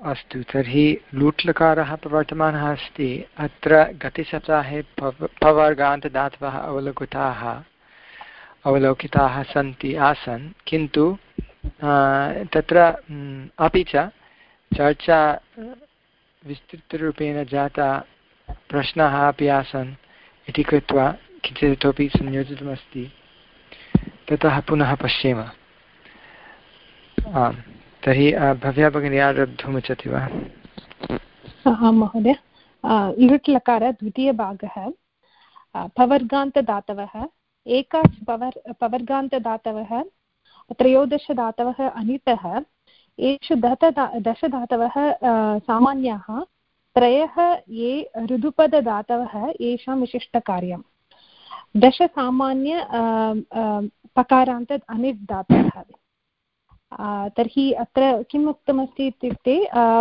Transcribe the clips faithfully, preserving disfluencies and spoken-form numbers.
अस्तु, तर्हि लूट्लकारः प्रवर्तमानः अस्ति। अत्र गतिसप्ताहे पव पवर्गान्तदातवः अवलोकिताः अवलोकिताः सन्ति आसन्, किन्तु तत्र अपि च चर्चा विस्तृतरूपेण जाता, प्रश्नाः अपि आसन् इति कृत्वा किञ्चित् इतोपि संयोजितमस्ति। ततः पुनः पश्येम। आम्, तर्हि भव्या भगिनी आरब्धुमिच्छति वा? आं महोदय। लुट् लकार द्वितीयभागः। पवर्गान्तदातवः एकाच् पवर् पवर्गान्तदातवः त्रयोदशदातवः अनिटः। एषु दत दशधातवः सामान्याः, त्रयः ये ऋदुपददातवः येषां विशिष्टकार्यं। दशसामान्य पकारान्त अनिट् दातवः। तर्हि अत्र किम् उक्तमस्ति इत्युक्ते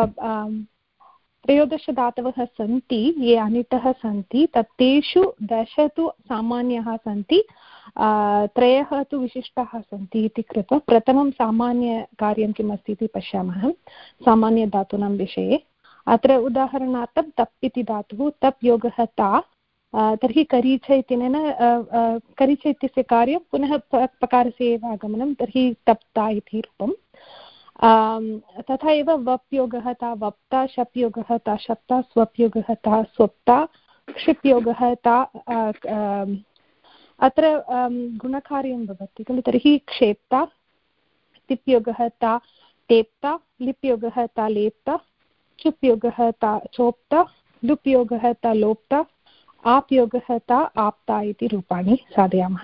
त्रयोदशदातवः सन्ति ये अनिटः सन्ति, तत्तेषु दश तु सामान्याः सन्ति, त्रयः तु विशिष्टाः सन्ति इति कृत्वा प्रथमं सामान्यकार्यं किम् अस्ति इति पश्यामः सामान्यधातूनां विषये। अत्र उदाहरणार्थं तप् इति धातुः, तप् योगः ता, तर्हि करीच इत्यनेन करीच इत्यस्य कार्यं पुनः पकारस्य एव आगमनं, तर्हि तप्ता इति रूपम्। तथा एव वप् योगः ता वप्ता, शप् योगः ता शप्ता, स्वप् योगः ता स्वप्ता, क्षिप् योगः ता। अत्र गुणकार्यं भवति खलु, तर्हि क्षेप्ता, तिप् योगः ता टेप्ता, लिप् योगः ता लेप्ता, चुप् योगः ता चोप्ता, लुप् योगः ता लोप्ता, आप् योगः ता आप्ता इति रूपाणि साधयामः।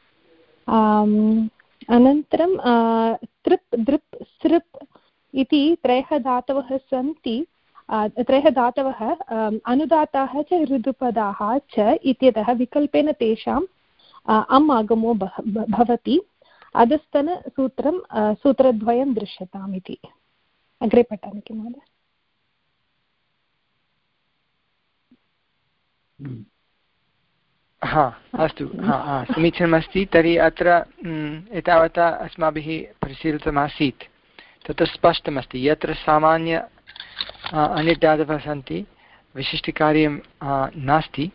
अनन्तरं तृप् दृप् सृप् इति त्रयः धातवः सन्ति। त्रयः धातवः अनुदाताः च ऋदुपदाः च इत्यतः विकल्पेन तेषाम् अम् आगमो भवति। अधस्तनसूत्रं सूत्रद्वयं दृश्यताम् इति। अग्रे पठामि किं महोदय? हा, अस्तु, हा समीचीनमस्ति। तर्हि अत्र एतावता अस्माभिः परिशीलितमासीत्, तत्र स्पष्टमस्ति यत्र सामान्य अनिट् धातवः सन्ति, विशिष्टकार्यं नास्ति।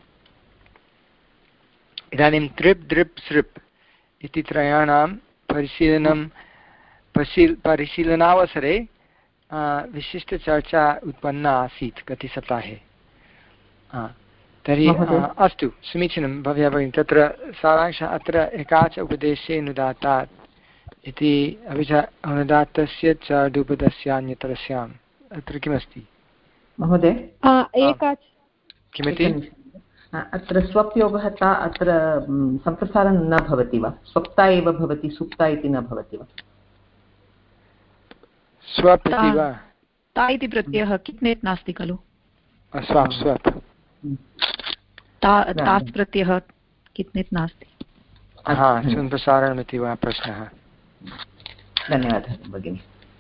इदानीं तृप् दृप् सृप् इति त्रयाणां परिशीलनं परिशील परिशीलनावसरे विशिष्टचर्चा उत्पन्ना आसीत् गतसप्ताहे। तर्हि अस्तु, समीचीनं भव्या भगिनी। तत्र सारांशः अत्र एकाच उपदेशे अनुदातात् इति, अपि च अनुदात्तस्य च ऋदुपदस्यान्यतरस्याम्। अत्र किमस्ति महोदय? एकाच् किमिति? अत्र स्वप् योगः ता अत्र सम्प्रसारणं न भवति वा? स्वप्ता एव भवति, सुप्ता इति न भवति वा? स्वप् इति वा? ता इति प्रत्ययः कित्नेत् नास्ति खलु? स्वप् स्वप् तास् प्रत्ययः कित्नेत् नास्ति। हा, सम्प्रसारणमिति वा प्रश्नः? धन्यवादः भगिनि।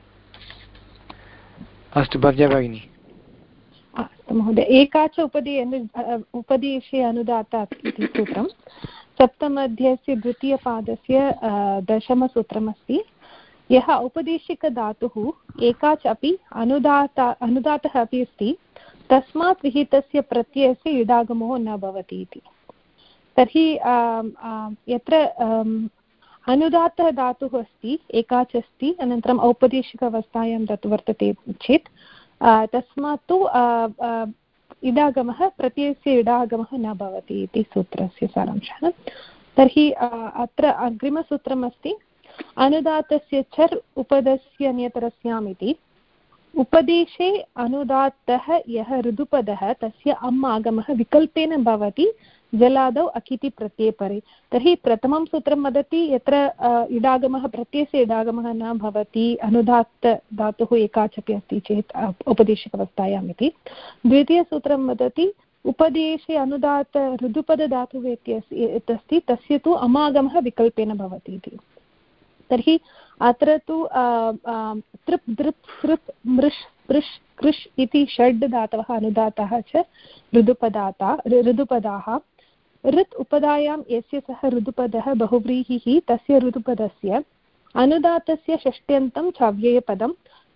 अस्तु भव्या भगिनी। अस्तु महोदय। एकाच उपदे उपदेशे अनुदातात् इति सूत्रं सप्तमअध्यायस्य द्वितीयपादस्य दशमसूत्रमस्ति। यः औपदेशिकधातुः एकाच् अपि अनुदाता अनुदातः अपि अस्ति, तस्मात् विहितस्य प्रत्ययस्य इडागमो न भवति इति। तर्हि यत्र अनुदातः धातुः अस्ति, एकाच् अस्ति, अनन्तरम् औपदेशिकावस्थायां तत् वर्तते चेत् तस्मात् तु इडागमः प्रत्ययस्य इडागमः न भवति इति सूत्रस्य सारांशः। तर्हि अत्र अग्रिमसूत्रमस्ति अनुदातस्य चर् उपदस्य नेतरस्याम् इति। उपदेशे अनुदात्तः यः ऋदुपदः तस्य अम् आगमः विकल्पेन भवति जलादौ अकिति प्रत्यये परे। तर्हि प्रथमं सूत्रं वदति यत्र इडागमः प्रत्ययस्य इडागमः न भवति, अनुदात्त धातुः एकाच् अपि अस्ति चेत् उपदेशिकावस्थायाम् इति। द्वितीयसूत्रं वदति उपदेशे अनुदात्त ऋदुपदधातुः इत्यस्ति, तस्य तु अमागमः विकल्पेन भवति इति। तर्हि अत्र तु तृप् दृप् सृप् मृष् स्पृश् कृष् इति षड् धातवः अनुदाताः च ऋदुपदाता ऋदुपदाः। ऋत् उपदायां यस्य सः ऋदुपदः बहुव्रीहिः तस्य ऋदुपदस्य अनुदातस्य षष्ट्यन्तं च अव्ययपदं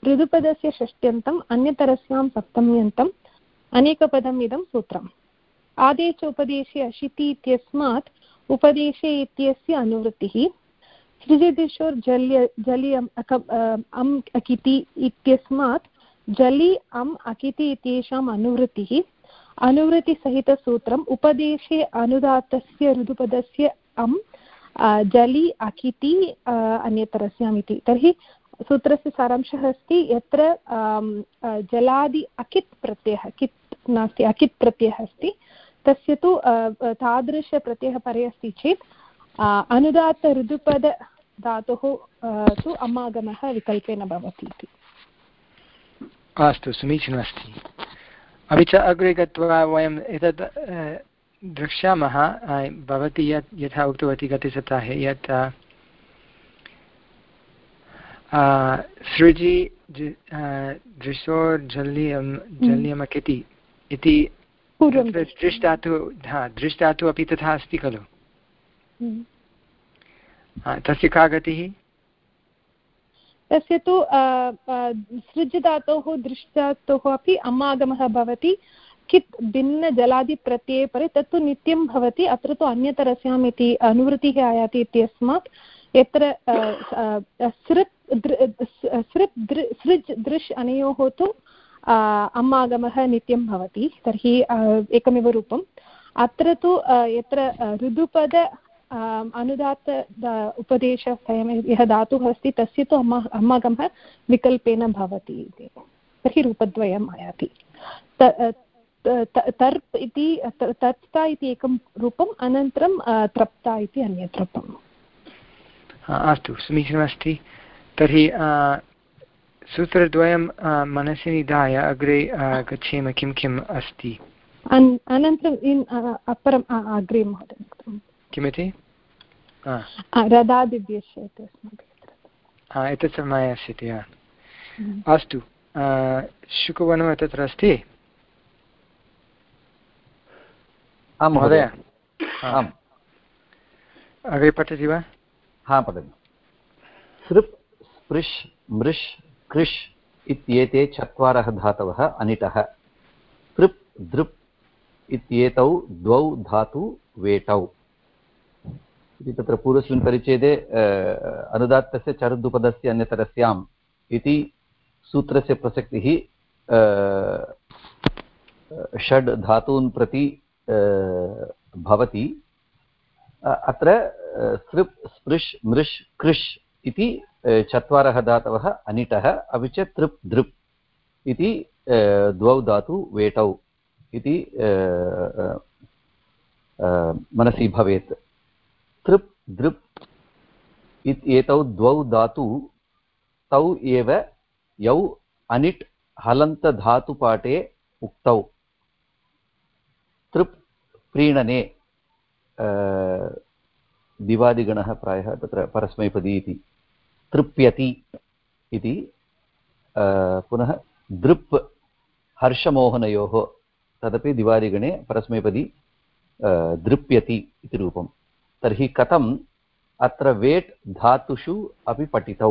ऋदुपदस्य षष्ट्यन्तम् अन्यतरस्यां सप्तम्यन्तम् अनेकपदम् इदं सूत्रम्। आदेश उपदेशे अशिति इत्यस्मात् उपदेशे इत्यस्य अनुवृत्तिः। सृजदिशोर् जल्य जलि अम् अकिति इत्यस्मात् जलि अम् अकिति इत्येषाम् अनुवृत्तिः। अनुवृत्तिसहितसूत्रम् उपदेशे अनुदात्तस्य ऋदुपदस्य अम् जलि अकिति अन्यतरस्याम् इति। तर्हि सूत्रस्य सारांशः अस्ति यत्र जलादि अकित् प्रत्ययः कित् नास्ति अकित् प्रत्ययः अस्ति तस्य तु तादृशप्रत्ययः परे अस्ति चेत् अनुदात्त ऋदुपद धातुः तु अमागमः विकल्पेन भवति इति। अस्तु समीचीनमस्ति। अपि च अग्रे गत्वा वयम् एतत् द्रक्ष्यामः भवती यत् यथा उक्तवती गतसप्ताहे यत् सृजि दृशोर्जल्यं जल्यमकिति इति दृष्टातु हा दृष्टातु अपि तथा अस्ति खलु। तस्य का गतिः? तस्य तु सृज् धातोः दृष्टातोः अपि अमागमः भवति कित् भिन्नजलादिप्रत्यये परे तत्तु नित्यं भवति। अत्र तु अन्यतरस्याम् इति अनुवृत्तिः आयाति इत्यस्मात् यत्र सृप् सृप् सृज् दृश् अनयोः तु अमागमः नित्यं भवति। तर्हि एकमेव रूपम्। अत्र तु यत्र ऋदुपद अनुदात्त उपदेशः यः धातुः अस्ति तस्य तु अम्मा अम्मागमः विकल्पेन भवति इति। तर्हि रूपद्वयम् आयाति। तर्प् इति तत्ता इति एकं रूपम् अनन्तरं त्रप्ता इति अन्यत् रूपम्। अस्तु समीचीनमस्ति। तर्हि सूत्रद्वयं मनसि निधाय अग्रे गच्छेम किं किम् अस्ति। अनन्तरम् अपरम् अग्रे महोदय किमिति रदादिभ्यश्च एतत् समये अस्ति। अस्तु शुकवनः तत्र अस्ति महोदय? आम् अग्रे पठति वा? हा पठति। सृप् स्पृश् मृश् कृष् इत्येते चत्वारः धातवः अनिटः। तृप् दृप् इत्येतौ द्वौ धातु वेटौ इति तत्र पूर्वस्मिन् परिच्छेदे अनुदात्तस्य चर्दुपदस्य अन्यतरस्याम् इति सूत्रस्य प्रसक्तिः षड् धातून् प्रति भवति। अत्र सृप् स्पृश् मृश् कृष् इति चत्वारः धातवः अनिटः अपि च तृप् दृप् इति द्वौ धातु वेटौ इति मनसि भवेत्। तृप् दृप् इत्येतौ द्वौ धातु तौ एव यौ अनिट् हलन्तधातुपाठे उक्तौ। तृप् प्रीणने दिवादिगणः प्रायः तत्र परस्मैपदी इति तृप्यति इति। पुनः दृप् हर्षमोहनयोः तदपि दिवादिगणे परस्मैपदी दृप्यति इति रूपम्। तर्हि कथम् अत्र वेट् धातुषु अपि पठितौ?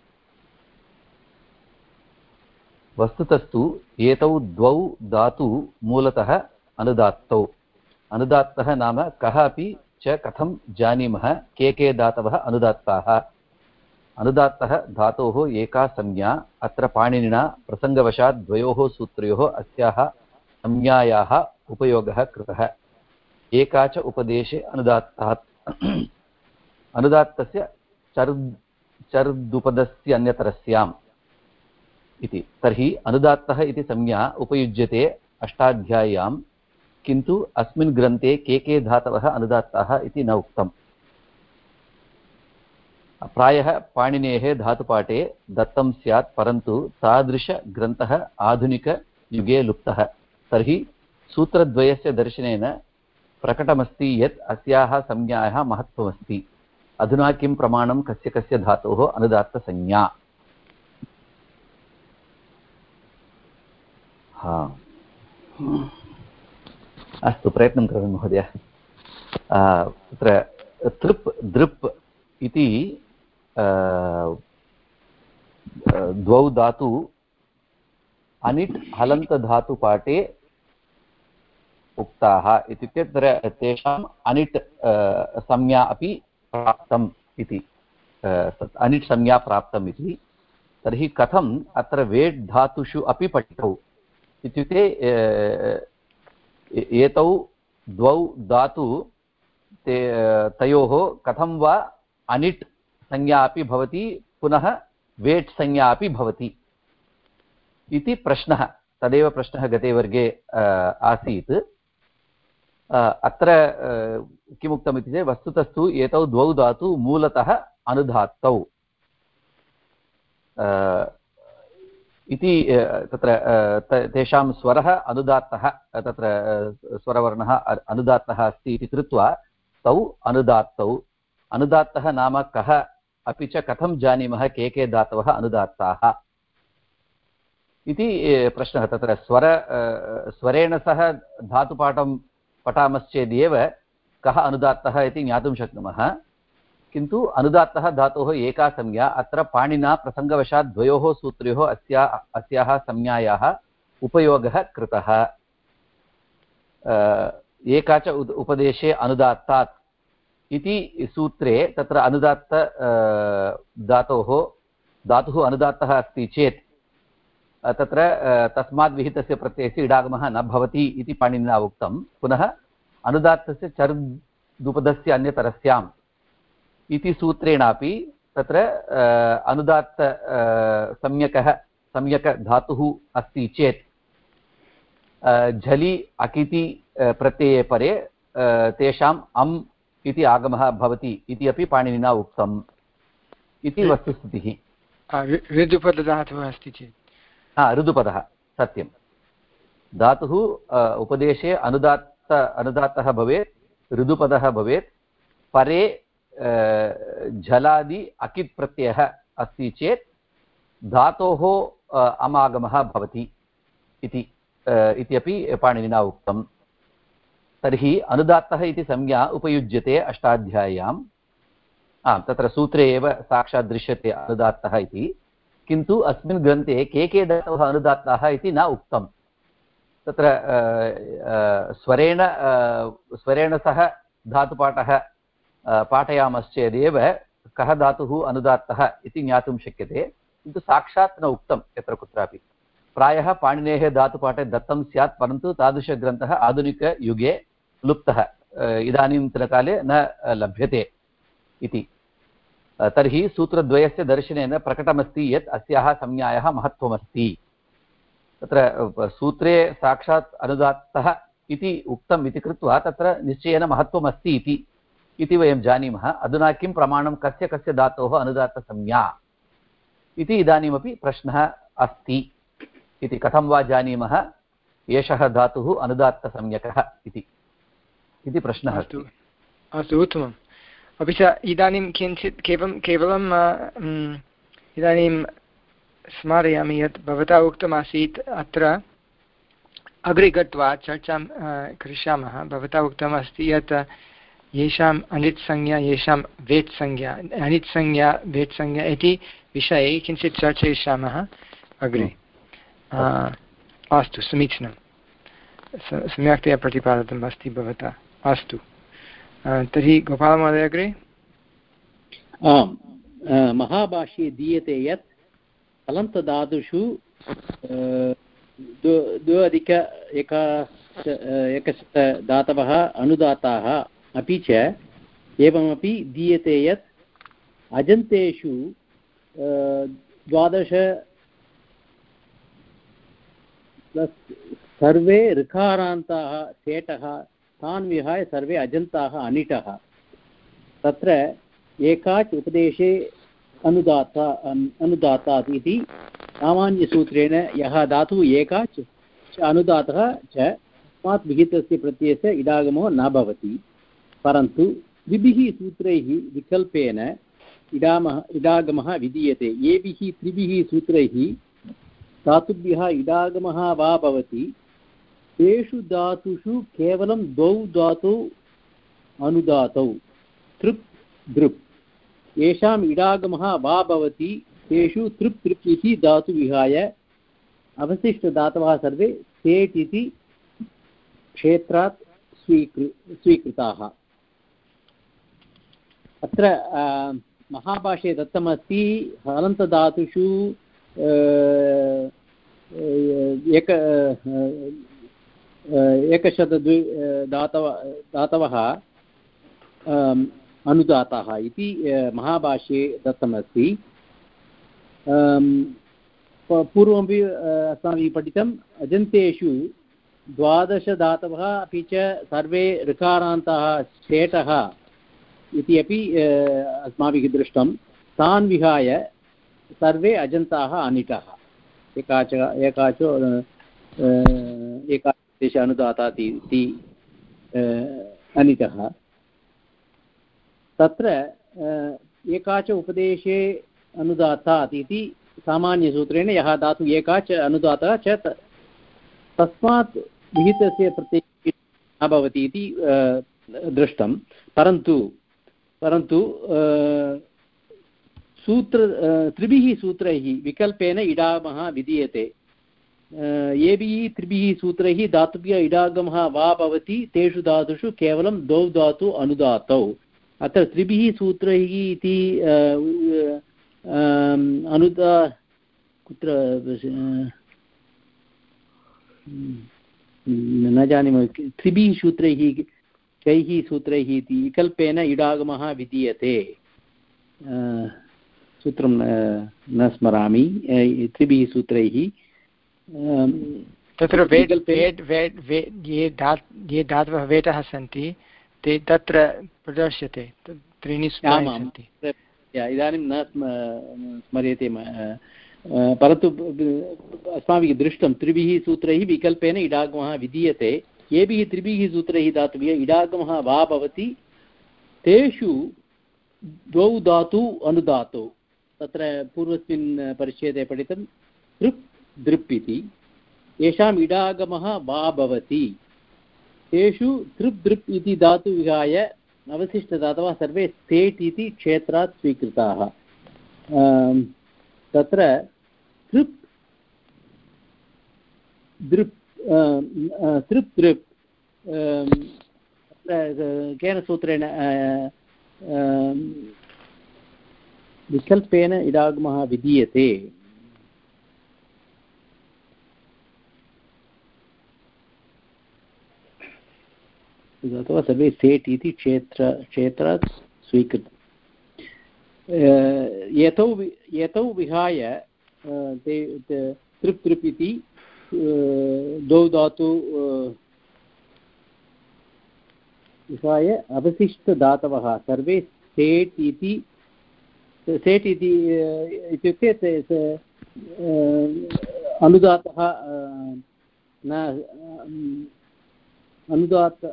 वस्तुतस्तु एतौ द्वौ धातु मूलतः अनुदात्तौ। अनुदात्तः नाम कः अपि च कथं जानीमः के के धातवः अनुदात्ताः। अनुदात्तः धातोः एका संज्ञा। अत्र पाणिनिना प्रसङ्गवशात् द्वयोः सूत्रयोः अस्याः संज्ञायाः उपयोगः कृतः। एका च उपदेशे अनुदात्तात् अनुदात्तस्य चर् चर्दुपदस्य अन्यतरस्याम् इति। तर्हि अनुदात्तः इति संज्ञा उपयुज्यते अष्टाध्याय्यां, किन्तु अस्मिन् ग्रन्थे के के धातवः अनुदात्ताः इति न उक्तम्। प्रायः पाणिनेः धातुपाठे दत्तं स्यात्, परन्तु तादृशग्रन्थः आधुनिकयुगे लुप्तः। तर्हि सूत्रद्वयस्य दर्शनेन प्रकटमस्ति यत् अस्याः संज्ञायाः महत्त्वमस्ति। अधुना किं प्रमाणं कस्य कस्य धातोः अनुदात्तसंज्ञा? हा अस्तु प्रयत्नं करोमि महोदय। तत्र तृप् दृप् इति द्वौ धातु अनिट् हलन्तधातुपाठे उक्ताः इत्युक्ते तत्र तेषाम् अनिट् संज्ञा अपि प्राप्तम् इति अनिट् संज्ञा प्राप्तम् इति। तर्हि कथम् अत्र वेट् धातुषु अपि पठितौ इत्युक्ते एतौ द्वौ धातु ते तयोः कथं वा अनिट् संज्ञा अपि भवति पुनः वेट् संज्ञा अपि भवति इति प्रश्नः। तदेव प्रश्नः गते वर्गे आसीत्। अत्र किमुक्तम् इति चेत् वस्तुतस्तु एतौ द्वौ धातु मूलतः अनुदात्तौ इति तत्र तेषां स्वरः अनुदात्तः तत्र स्वरवर्णः अनुदात्तः अस्ति इति कृत्वा तौ अनुदात्तौ। अनुदात्तः नाम कः अपि च कथं जानीमः के के धातवः अनुदात्ताः इति प्रश्नः। तत्र स्वर स्वरेण सह धातुपाठं पठामश्चेदेव कः अनुदात्तः इति ज्ञातुं शक्नुमः। किन्तु अनुदात्तः धातोः एका संज्ञा। अत्र पाणिना प्रसङ्गवशात् द्वयोः सूत्रयोः अस्या अस्याः संज्ञायाः उपयोगः कृतः। एका च उपदेशे अनुदात्तात् इति सूत्रे तत्र अनुदात्त धातोः धातुः अनुदात्तः अस्ति चेत् तत्र तस्मात् विहितस्य प्रत्ययस्य इडागमः न भवति इति पाणिनिना उक्तं। पुनः अनुदात्तस्य चर्दुपदस्य अन्यतरस्याम् इति सूत्रेणापि तत्र अनुदात्त सम्यकः सम्यकधातुः अस्ति चेत् झलि अकिति प्रत्यये परे तेषाम् अम् इति आगमः भवति इति अपि पाणिनिना उक्तम् इति वस्तुस्थितिः। ऋदुपदधातुः अस्ति चेत् हा ऋदुपदः सत्यं। धातुः उपदेशे अनुदात्त अनुदात्तः भवेत् ऋदुपदः भवेत् परे झलादि अकित् प्रत्ययः अस्ति चेत् धातोः अमागमः भवति इति इत्यपि पाणिनिना उक्तम्। तर्हि अनुदात्तः इति संज्ञा उपयुज्यते अष्टाध्याय्याम्। आं तत्र सूत्रे एव साक्षात् दृश्यते अनुदात्तः इति। किन्तु अस्मिन् ग्रन्थे के के धातवः अनुदात्ताः इति न उक्तं। तत्र स्वरेण स्वरेण सह धातुपाठः पाठयामश्चेदेव कः धातुः अनुदात्तः इति ज्ञातुं शक्यते। किन्तु साक्षात् न उक्तं यत्र कुत्रापि। प्रायः पाणिनेः धातुपाठे दत्तं स्यात्, परन्तु तादृशग्रन्थः आधुनिकयुगे लुप्तः, इदानीन्तनकाले न लभ्यते इति। तर्हि सूत्रद्वयस्य दर्शनेन प्रकटमस्ति यत् अस्याः संज्ञायाः महत्त्वमस्ति। तत्र सूत्रे साक्षात् अनुदात्तः इति उक्तम् इति कृत्वा तत्र निश्चयेन महत्त्वमस्ति इति इति वयं जानीमः। अधुना किं प्रमाणं कस्य कस्य धातोः अनुदात्तसंज्ञा इति इदानीमपि प्रश्नः अस्ति इति। कथं वा जानीमः एषः धातुः अनुदात्तसंज्ञकः इति इति प्रश्नः अस्ति। अस्तु, उत्तमम्। अपि च इदानीं किञ्चित् केवलं केवलं इदानीं स्मारयामि यत् भवता उक्तमासीत् अत्र अग्रे गत्वा चर्चां करिष्यामः। भवता उक्तमस्ति यत् येषाम् अनिट् संज्ञा येषां वेट् संज्ञा अनिट् संज्ञा वेट् संज्ञा इति विषये किञ्चित् चर्चयिष्यामः अग्रे। अस्तु, समीचीनं, सम्यक्तया प्रतिपादितम् अस्ति भवता। अस्तु, तर्हि गोपालमहोदय अग्रे। आम्, महाभाष्ये दीयते यत् हलन्तधातुषु द्वे अधिक एकाश एकशतधातवः अनुदाताः, अपि च एवमपि दीयते यत् अजन्तेषु द्वादश सर्वे ऋकारान्ताः सेटः तान् विहाय सर्वे अजन्ताः अनिटः। तत्र एकाच् उपदेशे अनुदाता अनुदातात् इति सामान्यसूत्रेण यः धातुः एकाच् अनुदातः च तस्मात् विहितस्य प्रत्ययस्य इडागमो न भवति। परन्तु द्विभिः सूत्रैः विकल्पेन इडामः इडागमः विधीयते। येभिः त्रिभिः सूत्रैः धातुभ्यः इडागमः वा भवति तेषु धातुषु केवलं द्वौ धातौ अनुदातौ तृप् दृप् येषाम् इडागमः वा भवति तेषु तृप् तृप् इति धातु विहाय अवशिष्टधातवः सर्वे सेट् इति क्षेत्रात् स्वीकृ स्वीकृताः। अत्र महाभाष्ये दत्तमस्ति हलन्तधातुषु एक एकशतद्वि धातव धातवः अनुदाताः इति महाभाष्ये दत्तमस्ति। पूर्वमपि अस्माभिः पठितम् अजन्तेषु द्वादशधातवः अपि च सर्वे ऋकारान्ताः शेटः इति अपि अस्माभिः दृष्टं। तान् विहाय सर्वे अजन्ताः अनिटः एकाच एकाचो एकादश अनुदाता इति अनिटः। तत्र एकाच उपदेशे अनुदातात् इति सामान्यसूत्रेण यः धातु एकाच अनुदातः च तस्मात् विहितस्य प्रत्यये न भवति इति दृष्टं। परन्तु परन्तु सूत्र त्रिभिः सूत्रैः विकल्पेन इडागमः विधीयते। येभिः त्रिभिः सूत्रैः धातुभ्यः इडागमः वा भवति तेषु धातुषु केवलं द्वौ धातु अनुदातौ। अत्र त्रिभिः सूत्रैः इति अनुदा कुत्र न जानीमः। त्रिभिः सूत्रैः कैः सूत्रैः इति विकल्पेन इडागमः विधीयते। सूत्रं न स्मरामि। त्रिभिः सूत्रैः तत्र वेट् वेट् वेट् वेट् ये धा ये धातवः वेटः सन्ति ते तत्र प्रदर्श्यते। त्रीणि सन्ति। इदानीं न स्मर्यते परन्तु अस्माभिः दृष्टं त्रिभिः सूत्रैः विकल्पेन इडागमः विधीयते। येभिः त्रिभिः सूत्रैः धातुभिः इडागमः वा भवति तेषु द्वौ धातु अनुदातौ। तत्र पूर्वस्मिन् परिच्छेदे पठितं तृप् दृप् इति। येषाम् इडागमः वा भवति तेषु तृप् दृप् इति धातु विहाय अवशिष्टधातवः सर्वे सेट् इति क्षेत्रात् स्वीकृताः। तत्र तृप् दृप् तृप् दृप् केन सूत्रेण विकल्पेन इडागमः विधीयते। अथवा सर्वे सेट् इति क्षेत्र क्षेत्रात् स्वीकृत। एतौ एतौ विहाय ते तृप् तृप् इति द्वौ धातु विहाय अवशिष्टधातवः सर्वे सेट् इति सेट् इति इत्युक्ते अनुदातः न अनुदात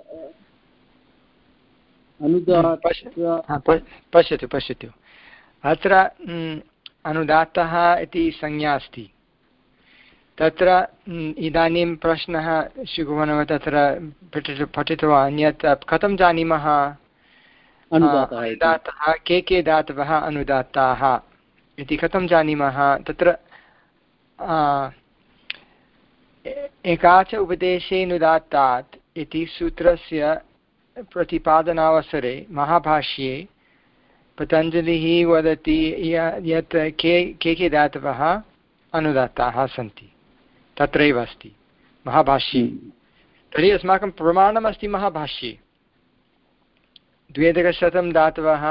अनुदात पश्यतु पश्यतु अत्र अनुदातः इति संज्ञा अस्ति। तत्र इदानीं प्रश्नः श्रीभुवनः तत्र पठितवान् यत् कथं जानीमः अनुदातः के के धातवः अनुदाताः इति कथं जानीमः। तत्र एकाच उपदेशेऽनुदात्तात् इति सूत्रस्य प्रतिपादनावसरे महाभाष्ये पतञ्जलिः वदति यत् के के के धातवः अनुदात्ताः सन्ति। तत्रैव अस्ति महाभाष्ये। तर्हि अस्माकं प्रमाणमस्ति महाभाष्ये द्व्यधिकशतं धातवः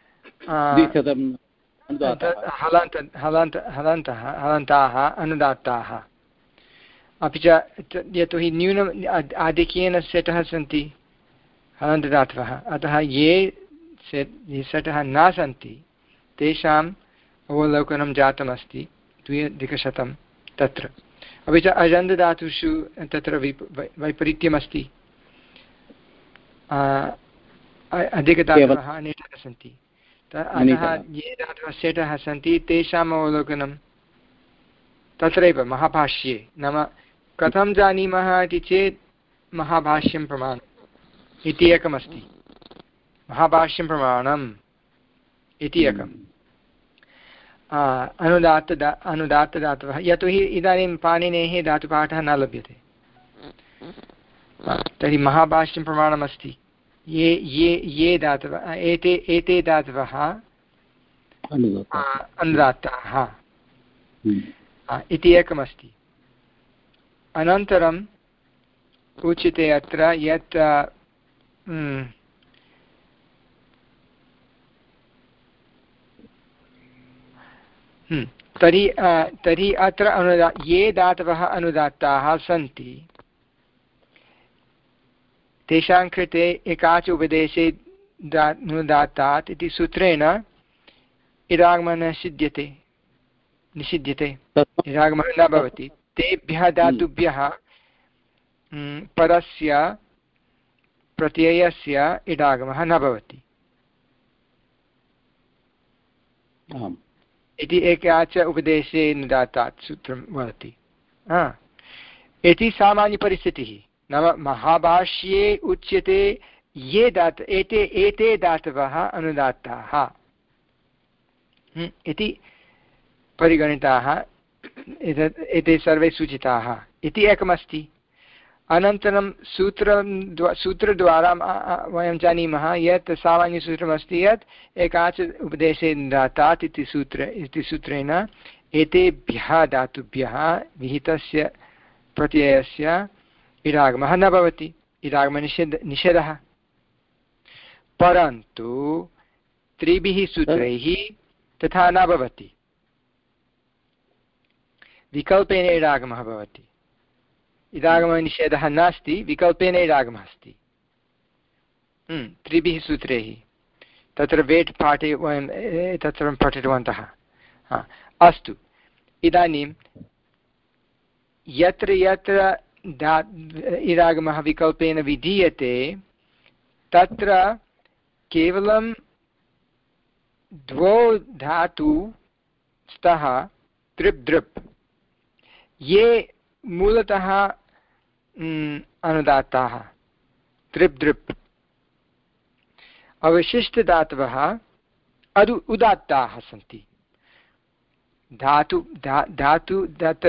हलन्त हलन्त हलन्तः हलन्ताः अनुदात्ताः। अपि च यतोहि न्यूनम् आधिक्येन सेटः सन्ति हलन्तधातवः। अतः ये सेट् ये सेटः न सन्ति तेषाम् अवलोकनं जातमस्ति द्व्यधिकशतं तत्र। अपि च अजन्तधातुषु तत्र वैपरीत्यमस्ति। अधिकधातवः अनेकः सन्ति। अतः ये धातवः सेटः सन्ति तेषाम् अवलोकनं तत्रैव महाभाष्ये। नाम कथं जानीमः इति चेत् महाभाष्यं प्रमाणम् इति एकमस्ति। महाभाष्यं प्रमाणम् इति एकम्। अनुदात्त अनुदात्तधातवः यतोहि इदानीं पाणिनेः धातुपाठः न लभ्यते तर्हि महाभाष्यं प्रमाणमस्ति ये ये ये धातवः एते एते धातवः अनुदात्ताः इति एकमस्ति। अनन्तरम् उच्यते अत्र यत् तर्हि तर्हि अत्र अनुदा ये धातवः अनुदात्ताः सन्ति तेषां कृते एकाच उपदेशे अनुदात्तात् इति सूत्रेण इडागमः निषिध्यते निषिध्यते इडागमः न भवति। तेभ्यः धातुभ्यः परस्य प्रत्ययस्य इडागमः न भवति इति एकाच उपदेशे अनुदात्तात् सूत्रं वदति। इति सामान्यपरिस्थितिः। नाम महाभाष्ये उच्यते ये दात एते एते धातवः अनुदात्ताः इति परिगणिताः एतत् एते सर्वे सूचिताः इति एकमस्ति। अनन्तरं सूत्रं सूत्रद्वारा वयं जानीमः यत् सामान्यसूत्रमस्ति यत् एकाच उपदेशे दातात् इति सूत्र इति सूत्रेण एतेभ्यः धातुभ्यः विहितस्य प्रत्ययस्य इडागमः न भवति इडागमनिषेध निषेधः। परन्तु त्रिभिः सूत्रैः तथा न भवति विकल्पेन इडागमः भवति। इडागमनिषेधः नास्ति विकल्पेन इडागमः अस्ति त्रिभिः सूत्रैः। तत्र वेट् पाठे वयं तत्र पठितवन्तः। अस्तु इदानीं यत्र यत्र धा इडागमः विकल्पेन विधीयते तत्र केवलं द्वौ धातु स्तः तृप् दृप् ये मूलतः अनुदात्ताः तृप् दृप् अवशिष्टधातवः अदु उदात्ताः सन्ति। धातु धा धातु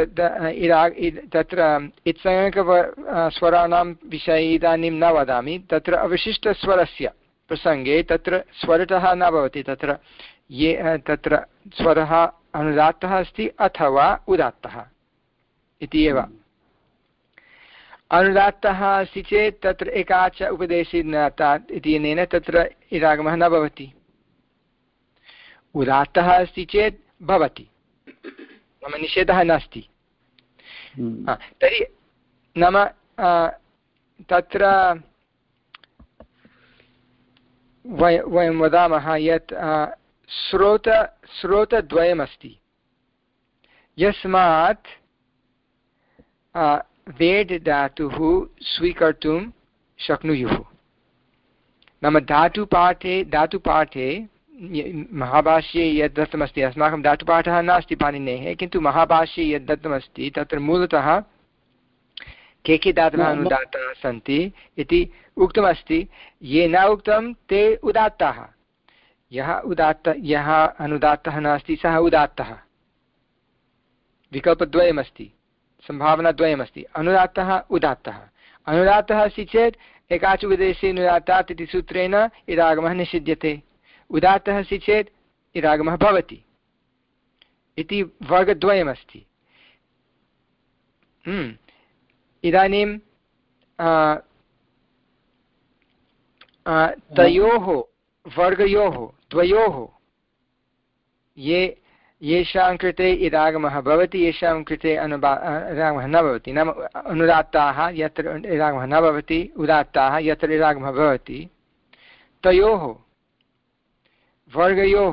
तत्र इत्संज्ञक स्वराणां विषये इदानीं न वदामि। तत्र अवशिष्टस्वरस्य प्रसङ्गे तत्र स्वरतः न भवति तत्र ये तत्र स्वरः अनुदात्तः अस्ति अथवा उदात्तः इति एव। अनुदात्तः अस्ति चेत् तत्र एकाच उपदेशे दातात् इत्यनेन तत्र इडागमः न भवति। उदात्तः अस्ति चेत् भवति नाम निषेधः नास्ति। तर्हि नाम तत्र वय वयं वदामः यत् स्रोत स्रोतद्वयमस्ति यस्मात् वेड् धातुः स्वीकर्तुं शक्नुयुः। नाम धातुपाठे धातुपाठे महाभाष्ये यद् दत्तमस्ति अस्माकं धातुपाठः नास्ति पाणिनेः किन्तु महाभाष्ये यद् दत्तमस्ति तत्र मूलतः के के धातवः अनुदात्ताः सन्ति इति उक्तमस्ति। ये न उक्तं ते उदात्ताः। यः उदात्त यः अनुदात्तः नास्ति सः उदात्तः। विकल्पद्वयमस्ति सम्भावनाद्वयमस्ति अनुदात्तः उदात्तः। अनुदात्तः अस्ति चेत् एकाच उपदेशे अनुदात्तात् इति सूत्रेण इडागमः निषिध्यते। उदात्तः अस्ति चेत् इडागमः भवति इति वर्गद्वयमस्ति। इदानीं तयोः वर्गयोः द्वयोः ये येषां कृते इडागमः भवति येषां कृते अनुबा इडागमः न भवति नाम अनुदात्ताः यत्र इडागमः न भवति उदात्ताः यत्र इडागमः भवति तयोः वर्गयोः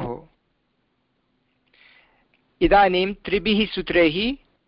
इदानीं त्रिभिः सूत्रैः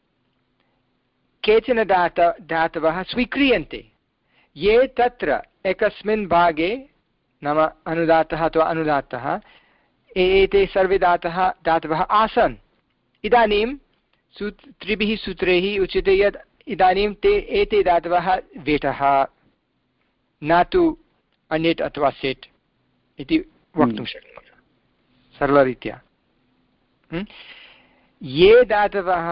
केचन धात धातवः स्वीक्रियन्ते ये तत्र एकस्मिन् भागे नाम अनुदात्तः अथवा अनुदात्तः एते सर्वे धातः धातवः आसन्। इदानीं सूत् त्रिभिः सूत्रैः उच्यते यत् इदानीं ते एते धातवः वेटः न तु अन्यत् अथवा सेट् इति वक्तुं शक्नुमः सरलरीत्या। ये धातवः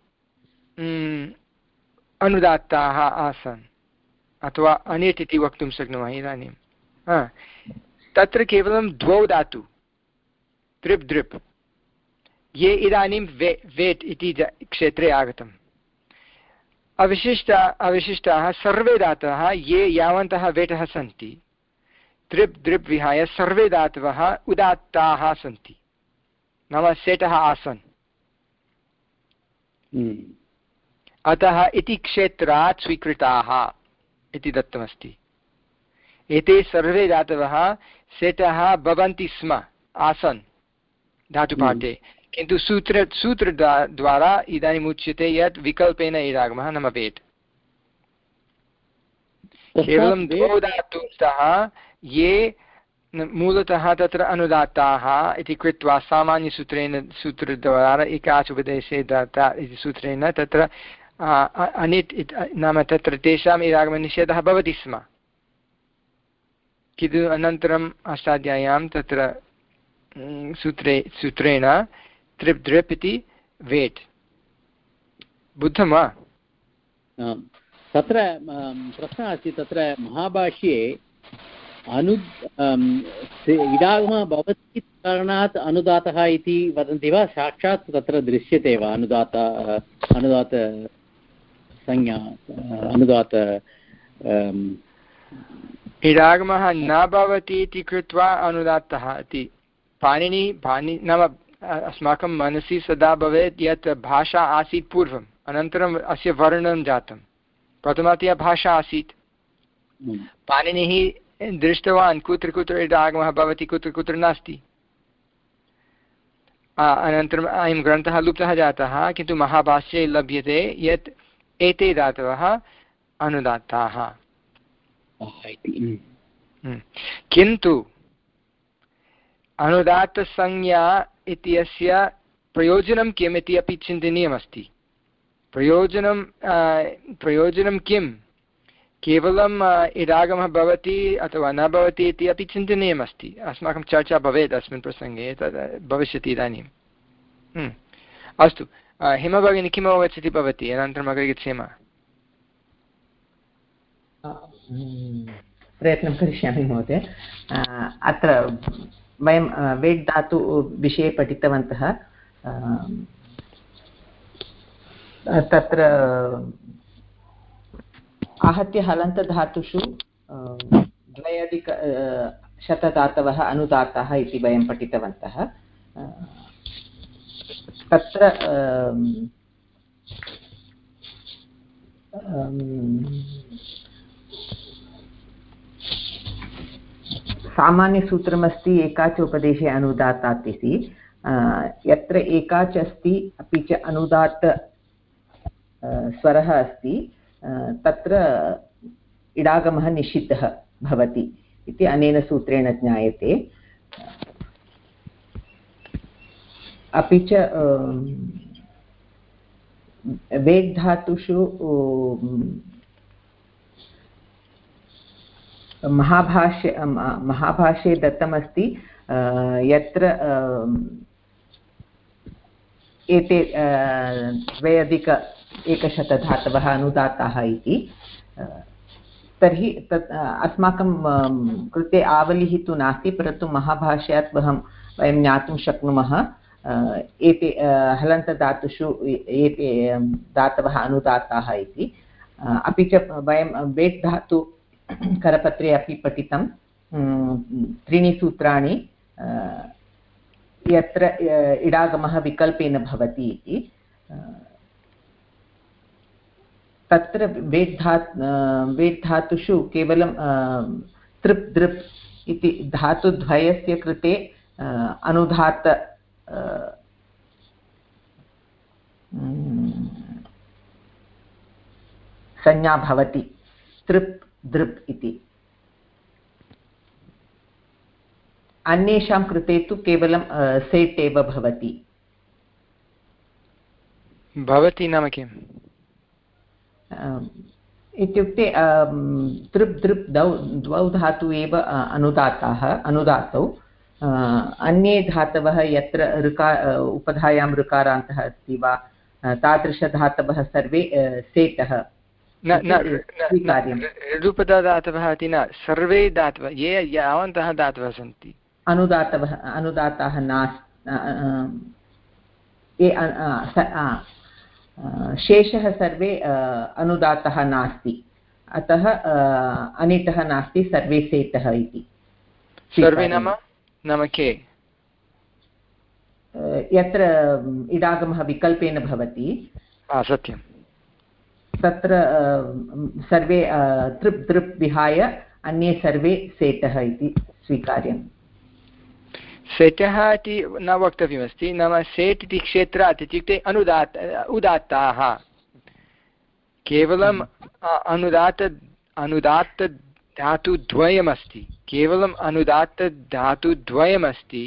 अनुदात्ताः आसन् अथवा अनिट् इति वक्तुं शक्नुमः इदानीं तत्र केवलं द्वौ धातु दृप् दृप् ये इदानीं वे वेट् इति क्षेत्रे आगतम् अविशिष्टा अविशिष्टाः सर्वे धातवः ये यावन्तः वेटः सन्ति दृप् दृप् विहाय सर्वे धातवः उदात्ताः सन्ति नाम सेटः आसन् अतः इति क्षेत्रात् स्वीकृताः इति दत्तमस्ति एते सर्वे धातवः सेटः भवन्ति स्म आसन् धातुपाठे किन्तु सूत्र सूत्रद्वारा इदानीम् उच्यते यत् विकल्पेन इडागमः नाम वेट् केवलं द्वौ धातुस्तः ये मूलतः तत्र अनुदात्ताः इति कृत्वा सामान्यसूत्रेण सूत्रद्वारा एकाच उपदेशे दाता इति सूत्रेण तत्र अनिट् नाम तत्र तेषाम् इडागमनिषेधः भवति स्म किन्तु अनन्तरम् अष्टाध्याय्यां तत्र सूत्रे सूत्रेण त्रिप् द्रिप् इति वेट् बुद्धं वा तत्र प्रश्नः अस्ति तत्र महाभाष्ये अनु इडागमः भवति कारणात् अनुदातः इति वदन्ति वा साक्षात् तत्र दृश्यते वा अनुदात अनुदात संज्ञा अनुदात इडागमः न भवति इति कृत्वा अनुदात्तः इति पाणिनि पाणि नाम अस्माकं मनसि सदा भवेत् यत् भाषा आसीत् पूर्वम् अनन्तरम् अस्य वर्णनं जातं प्रथमतया भाषा आसीत् पाणिनिः दृष्टवान् कुत्र कुत्र इडागमः भवति कुत्र कुत्र नास्ति अनन्तरम् अयं ग्रन्थः लुप्तः जातः किन्तु महाभाष्ये लभ्यते यत् एते धातवः अनुदात्ताः किन्तु अनुदात्तसंज्ञा इत्यस्य प्रयोजनं किम् इति अपि चिन्तनीयमस्ति प्रयोजनं प्रयोजनं किं केवलम् इडागमः भवति अथवा न भवति इति अपि चिन्तनीयमस्ति अस्माकं चर्चा भवेत् अस्मिन् प्रसङ्गे तद् भविष्यति इदानीम् अस्तु हिमा भगिनी किम् अवगच्छति भवती अनन्तरम् अग्रे गच्छेम प्रयत्नं करिष्यामि महोदय अत्र वयं वेट् धातु विषये पठितवन्तः तत्र आहत्य हलन्तधातुषु द्वयधिक शतधातवः अनुदात्ताः इति वयं पठितवन्तः तत्र सामान्यसूत्रमस्ति एकाच उपदेशे अनुदात्तात् इति यत्र एकाच अस्ति अपि च अनुदात्त स्वरः अस्ति तत्र इडागमः निषिद्धः भवति इति अनेन सूत्रेण ज्ञायते अपि च वेट् धातुषु महाभाष्ये महाभाष्ये दत्तमस्ति यत्र एते द्व्यधिक एकशतधातवः अनुदात्ताः इति तर्हि तत् अस्माकं कृते आवलिः तु नास्ति परन्तु महाभाष्यात् वयं वयं ज्ञातुं शक्नुमः एते हलन्तधातुषु एते धातवः अनुदात्ताः इति अपि च वयं वेट् धातु करपत्रे अपि पठितं त्रीणि सूत्राणि यत्र इडागमः विकल्पेन भवति इति तत्र वेट् धा वेट् धातुषु केवलं तृप् दृप् इति धातुद्वयस्य कृते अनुदात्त संज्ञा भवति तृप् दृप् इति अन्येषां कृते तु केवलं सेट् एव भवति भवति नाम किम् इत्युक्ते तृप् दृप् द्वौ द्वौ धातु एव अनुदात्ताः अनुदातौ अन्ये धातवः यत्र ऋका उपधायां ऋकारान्तः अस्ति वा तादृशधातवः सर्वे सेटः स्वीकार्यम्। ऋपदधातवः इति न, सर्वे धातवः ये यावन्तः धातवः सन्ति अनुदातवः अनुदाताः नास् ये शेषः सर्वे अनुदातः नास्ति, अतः अनिटः नास्ति, सर्वे सेटः इति। सर्वे नाम नाम के? यत्र इडागमः विकल्पेन भवति सत्यं, तत्र सर्वे तृप् तृप् विहाय अन्ये सर्वे सेटः इति स्वीकार्यम्। सेटः इति न वक्तव्यमस्ति, नाम सेट् इति क्षेत्रात् इत्युक्ते अनुदात उदात्ताः, केवलम् अनुदात अनुदात्तधातुद्वयमस्ति, केवलम् अनुदात्तधातुद्वयमस्ति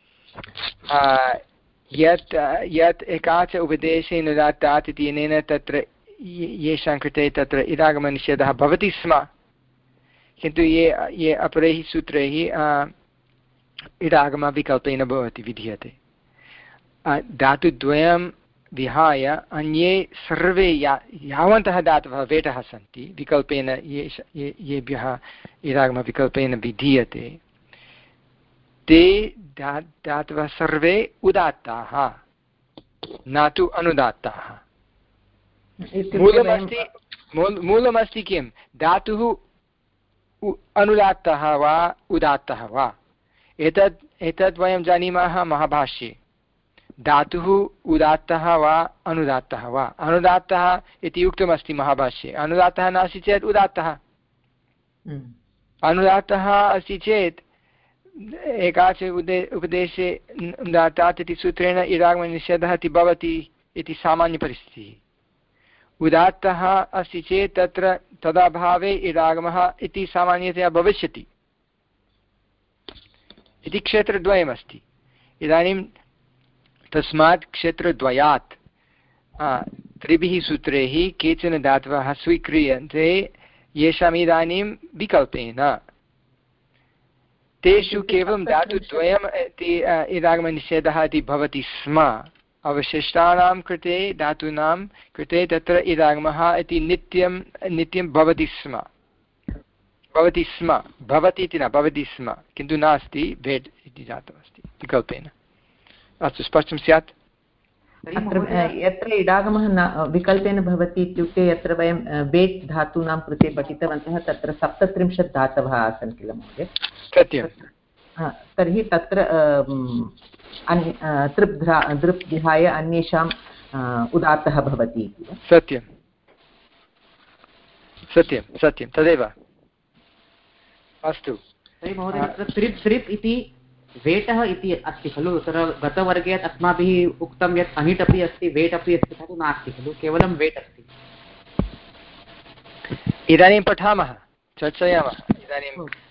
यत् यत् एकाच उपदेशे अनुदात्तात् इति अनेन तत्र येषां कृते तत्र इडागमनिषेधः भवति स्म, किन्तु ये ये अपरैः सूत्रैः इडागमविकल्पेन भवति विधीयते। धातुद्वयं विहाय अन्ये सर्वे या यावन्तः धातवः वेटः सन्ति विकल्पेन ये येभ्यः इडागमविकल्पेन विधीयते ते धा धातवः सर्वे उदात्ताः न तु अनुदात्ताः। मूलमस्ति मूलमस्ति किं? धातुः अनुदात्तः वा उदात्तः वा? एतद् एतद् वयं जानीमः महाभाष्ये। धातुः उदात्तः वा अनुदात्तः वा? अनुदात्तः इति उक्तमस्ति महाभाष्ये। अनुदात्तः नास्ति चेत् उदात्तः, अनुदात्तः अस्ति चेत् एकाच उदे उपदेशे उदात्तात् इति सूत्रेण इडागमनिषेधः इति भवति इति सामान्यपरिस्थितिः। उदात्तः अस्ति चेत् तत्र तदभावे इडागमः इति सामान्यतया भविष्यति इति क्षेत्रद्वयमस्ति। इदानीं तस्मात् क्षेत्रद्वयात् त्रिभिः सूत्रैः केचन धातवः स्वीक्रियन्ते येषाम् इदानीं विकल्पेन, तेषु केवलं धातुद्वयम् इति इडागमनिषेधः इति भवति स्म। अवशिष्टानां कृते धातूनां कृते तत्र इडागमः इति नित्यं नित्यं भवति स्म भवति स्म भवति इति न भवति स्म, किन्तु नास्ति, भेट् इति जातमस्ति विकल्पेन। अस्तु, स्पष्टं स्यात्? यत्र इडागमः न विकल्पेन भवति इत्युक्ते यत्र वयं बेट् धातूनां कृते पठितवन्तः तत्र सप्तत्रिंशत् धातवः आसन् किल महोदय? सत्यं। तर्हि तत्र तृप् दृप् विहाय अन्येषाम् उदात्तः भवति इति। सत्यं सत्यं सत्यं तदेव। अस्तु, तर्हि महोदय त्रिप् त्रिप् इति वेटः इति अस्ति खलु? तत्र गतवर्गे अस्माभिः उक्तं यत् अनिट् अपि अस्ति, वेट् अपि अस्ति, तथा नास्ति खलु, केवलं वेट् अस्ति। इदानीं पठामः, चर्चयामः। इदानीं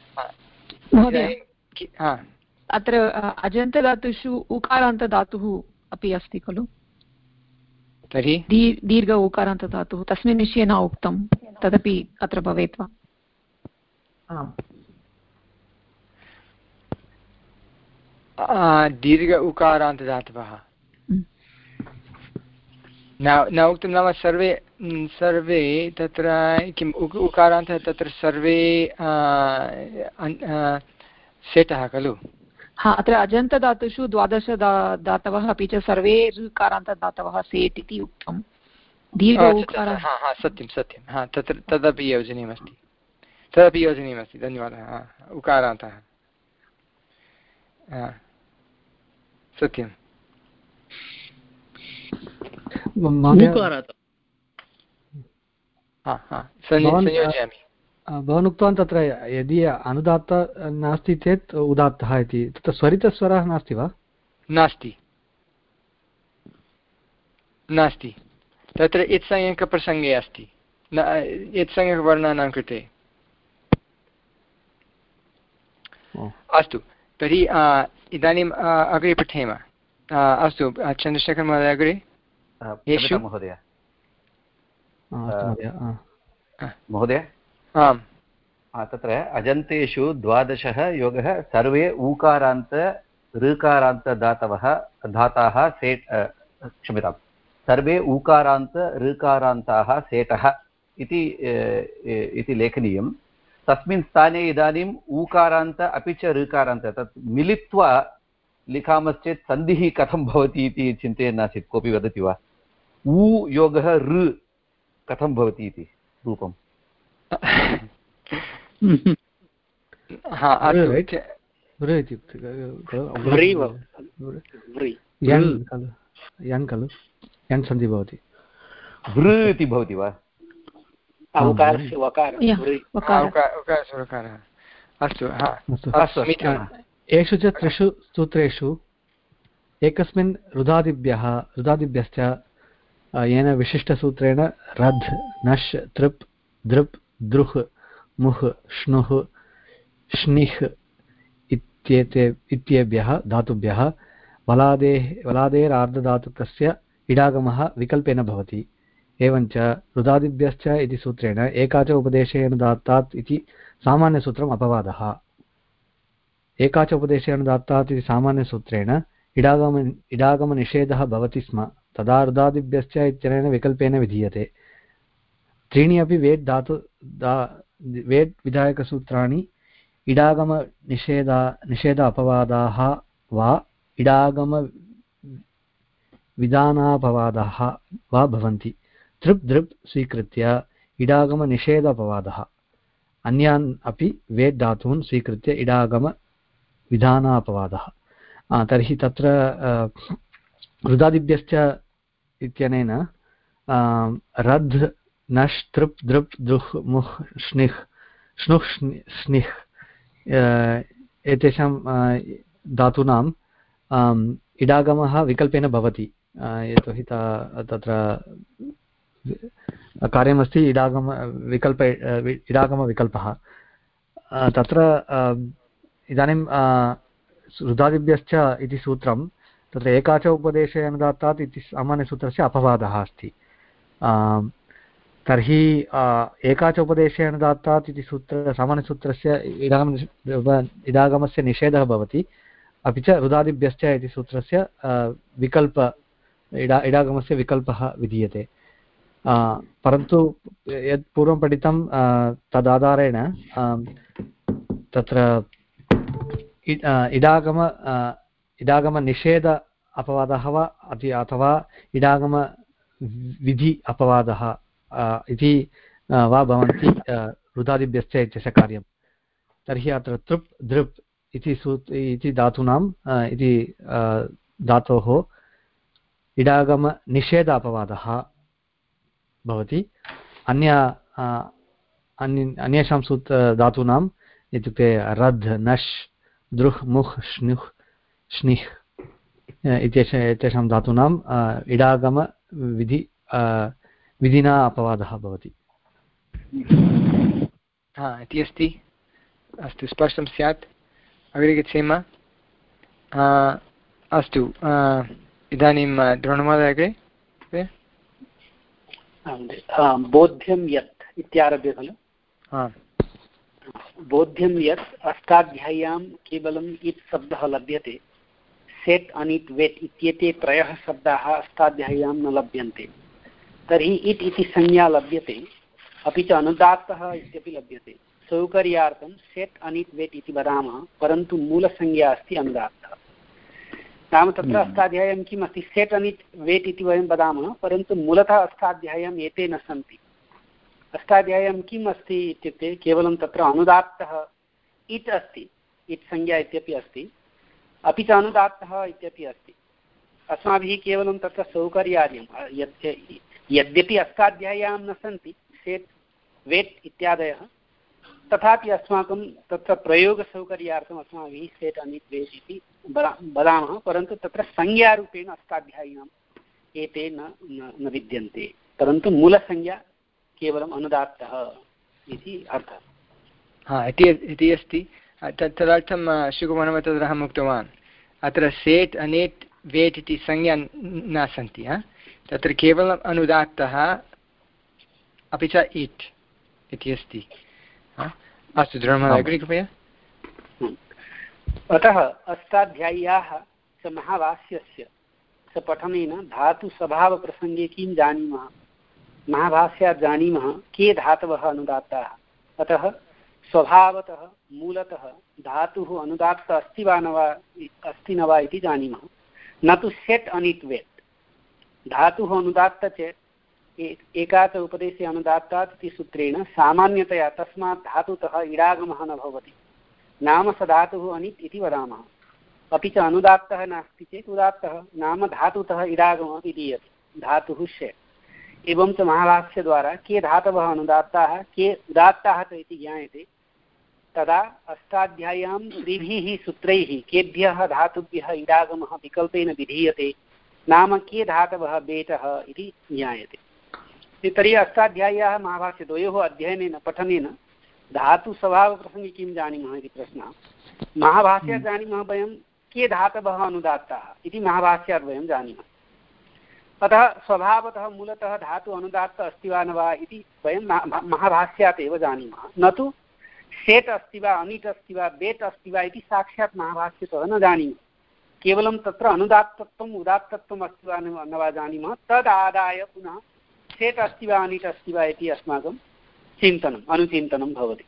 अत्र अजन्तधातुषु उकारान्तधातुः अपि अस्ति खलु? तर्हि दीर्घ उकारान्तधातुः तस्मिन् विषये न उक्तं, तदपि अत्र भवेत् वा? आम्, दीर्घ उकारान्तधातवः न न उक्तं, नाम सर्वे सर्वे तत्र किम् उकारान्तः तत्र सर्वे सेटः खलु? हा, अत्र अजन्तधातुषु द्वादश धातवः अपि च सर्वे ऋकारान्तधातवः सेट् इति उक्तं। दीर्घ उकारः, हा सत्यं सत्यं, हा तत्र तदपि योजनीयमस्ति, तदपि योजनीयमस्ति। धन्यवादः। उकारान्तः सत्यं। संयोजयामि। भवान् उक्तवान् तत्र यदि अनुदात्त नास्ति चेत् उदात्तः इति, तत्र स्वरितस्वरः नास्ति वा? नास्ति नास्ति तत्र इत्संज्ञकप्रसङ्गे अस्ति, न इत्संज्ञकवर्णानां कृते। अस्तु, तर्हि इदानीम् अग्रे पठेम। अस्तु, चन्द्रशेखर महोदय अग्रे। येषु महोदय महोदय आम् तत्र अजन्तेषु द्वादशः योगः सर्वे ऊकारान्त ऋकारान्तदातवः धाताः सेट् क्षम्यतां सर्वे ऊकारान्त ऋकारान्ताः सेटः इति इति लेखनीयं। तस्मिन् स्थाने इदानीम् ऊकारान्त अपि च ऋकारान्त तत् मिलित्वा लिखामश्चेत् सन्धिः कथं भवति इति चिन्तयन् आसीत्। कोऽपि वदति वा? ऊ योगः ऋ कथं भवति इति रूपम्? यन् खलु यन् सन्धि भवति वृ इति भवति वा? एषु च त्रिषु सूत्रेषु एकस्मिन् रुदादिभ्यः रुदादिभ्यश्च येन विशिष्टसूत्रेण रध् नश् तृप् दृप् द्रुह् मुह् श्नुः श्निह् इत्येते इत्येभ्यः धातुभ्यः बलादेः बलादेरार्धधातुकस्य इडागमः विकल्पेन भवति। एवञ्च रुदादिभ्यश्च इति सूत्रेण एकाच उपदेशेन दात्तात् इति सामान्यसूत्रम् अपवादः। एकाच उपदेशेन दात्तात् इति सामान्यसूत्रेण इडागम इडागमनिषेधः भवति स्म, तदा रुदादिभ्यश्च इत्यनेन विकल्पेन विधीयते। त्रीणि अपि वेट् धातु दा वेट् विधायकसूत्राणि इडागमनिषेधा निषेध अपवादाः वा इडागम विधानापवादाः वा भवन्ति। तृप् दृप् स्वीकृत्य इडागमनिषेध अपवादः, अन्यान् अपि वेट् धातून् स्वीकृत्य इडागमविधानापवादः। तर्हि तत्र रुदादिभ्यश्च इत्यनेन रध् नश् तृप् दृप् द्रुह् मुह् श्निह् श्नुः स्निह् एतेषां धातूनां इडागमः विकल्पेन भवति। यतोहि तत्र कार्यमस्ति इडागम विकल्प इडागमविकल्पः। तत्र इदानीं रुदादिभ्यश्च इति सूत्रं तत्र एकाच उपदेशेन दात्तात् इति सामान्यसूत्रस्य अपवादः अस्ति। तर्हि एकाच उपदेशेन दात्तात् इति सूत्र सामान्यसूत्रस्य इडागम इडागमस्य निषेधः भवति, अपि च रुदादिभ्यश्च इति सूत्रस्य विकल्प इडा इडागमस्य विकल्पः विधीयते। परन्तु यत् पूर्वं पठितं तदाधारेण तत्र इडागम इडागमनिषेध अपवादः वा अति अथवा इडागमविधि अपवादः इति वा भवन्ति रुदादिभ्यश्च इत्यस्य कार्यं। तर्हि अत्र तृप् दृप् इति सूत्र इति धातूनां इति धातोः इडागमनिषेध अपवादः भवति। अन्य अन्येषां सूत्र धातूनाम् इत्युक्ते रध् नश् द्रुह् मुह् श्नुः श्निह् इत्येतेषां धातूनाम् इडागमविधि विधिना अपवादः भवति। हा इति अस्ति। अस्तु, स्पष्टं स्यात्। अग्रे गच्छेम। अस्तु, इदानीं द्रोणमहोदय अग्रे। बोध्यं यत् इत्यारभ्य खलु। बोध्यं यत् अष्टाध्याय्यां केवलम् इत् शब्दः लभ्यते, सेट् अनिट् वेट् इत्येते त्रयः शब्दाः अष्टाध्याय्यां न लभ्यन्ते। तर्हि इट् इति संज्ञा लभ्यते, अपि च अनुदात्तः इत्यपि लभ्यते। सौकर्यार्थं सेट् अनिट् वेट् इति वदामः, परन्तु मूलसंज्ञा अस्ति अनुदात्तः। नाम तत्र अष्टाध्याय्यां किम् अस्ति, सेट् अनिट् वेट् इति वयं वदामः, परन्तु मूलतः अष्टाध्याय्याम् एते न सन्ति। अष्टाध्याय्यां किम् अस्ति इत्युक्ते केवलं तत्र अनुदात्तः इट् अस्ति, इट् संज्ञा इत्यपि अस्ति, अपि च अनुदात्तः इत्यपि अस्ति। अस्माभिः केवलं तत्र सौकर्यादिं यत् यद्यपि अष्टाध्याय्यां न सन्ति सेट् वेट् इत्यादयः, तथापि अस्माकं तत्र प्रयोगसौकर्यार्थम् अस्माभिः सेट् अनिट् वेट् इति वदामः, परन्तु तत्र संज्ञारूपेण अष्टाध्याय्याम् एते न न विद्यन्ते, परन्तु मूलसंज्ञा केवलम् अनुदात्तः इति अर्थः। हा इति अस्ति। तदर्थं श्रीकुमारः तदहम् उक्तवान्, अत्र सेट् अनेट् वेट् इति संज्ञा न सन्ति। तत्र केवलम् अनुदात्तः अपि च इट् इति अस्ति। अस्तु धन्यवादः। अग्रे कृपया। अतः अष्टाध्याय्याः च महाभाष्यस्य च पठनेन धातुस्वभावप्रसङ्गे किं जानीमः, महाभाष्यात् जानीमः के धातवः अनुदात्ताः। अतः स्वभावतः मूलतः धातुः अनुदात्त अस्ति वा न वा अस्ति न वा इति जानीमः, न तु सेट् अनिट् वेट्। धातुः अनुदात्त चेत् एकाच उपदेशे अनुदात्तात् इति सूत्रेण सामान्यतया तस्मात् धातुतः इडागमः न भवति, नाम स धातुः अनिट् इति वदामः। अपि च अनुदात्तः नास्ति चेत् उदात्तः नाम धातुतः इडागमः विधीयते, धातुः शेट्। एवं च महाभाष्यद्वारा के धातवः अनुदात्ताः के उदात्ताः च इति ज्ञायते। तदा अष्टाध्याय्यां त्रिभिः सूत्रैः केभ्यः धातुभ्यः इडागमः विकल्पेन विधीयते, नाम के धातवः बेटः इति ज्ञायते। तर्हि अष्टाध्याय्याः महाभाष्यद्वयोः अध्ययनेन पठनेन धातुस्वभावप्रसङ्गे किं जानीमः इति प्रश्नः। महाभाष्यात् जानीमः वयं के धातवः अनुदात्ताः इति महाभाष्यात् वयं जानीमः। अतः स्वभावतः मूलतः धातु अनुदात्त अस्ति वा न वा इति वयं महाभाष्यात् एव जानीमः, न तु सेट् अस्ति वा अनिट् अस्ति वा बेट् अस्ति वा इति साक्षात् महाभाष्यतः न जानीमः। केवलं तत्र अनुदात्तत्वम् उदात्तत्वम् अस्ति वा न वा जानीमः, तदादाय पुनः सेट् अस्ति वा अनिट् अस्ति वा इति अस्माकं चिन्तनम् अनुचिन्तनं भवति।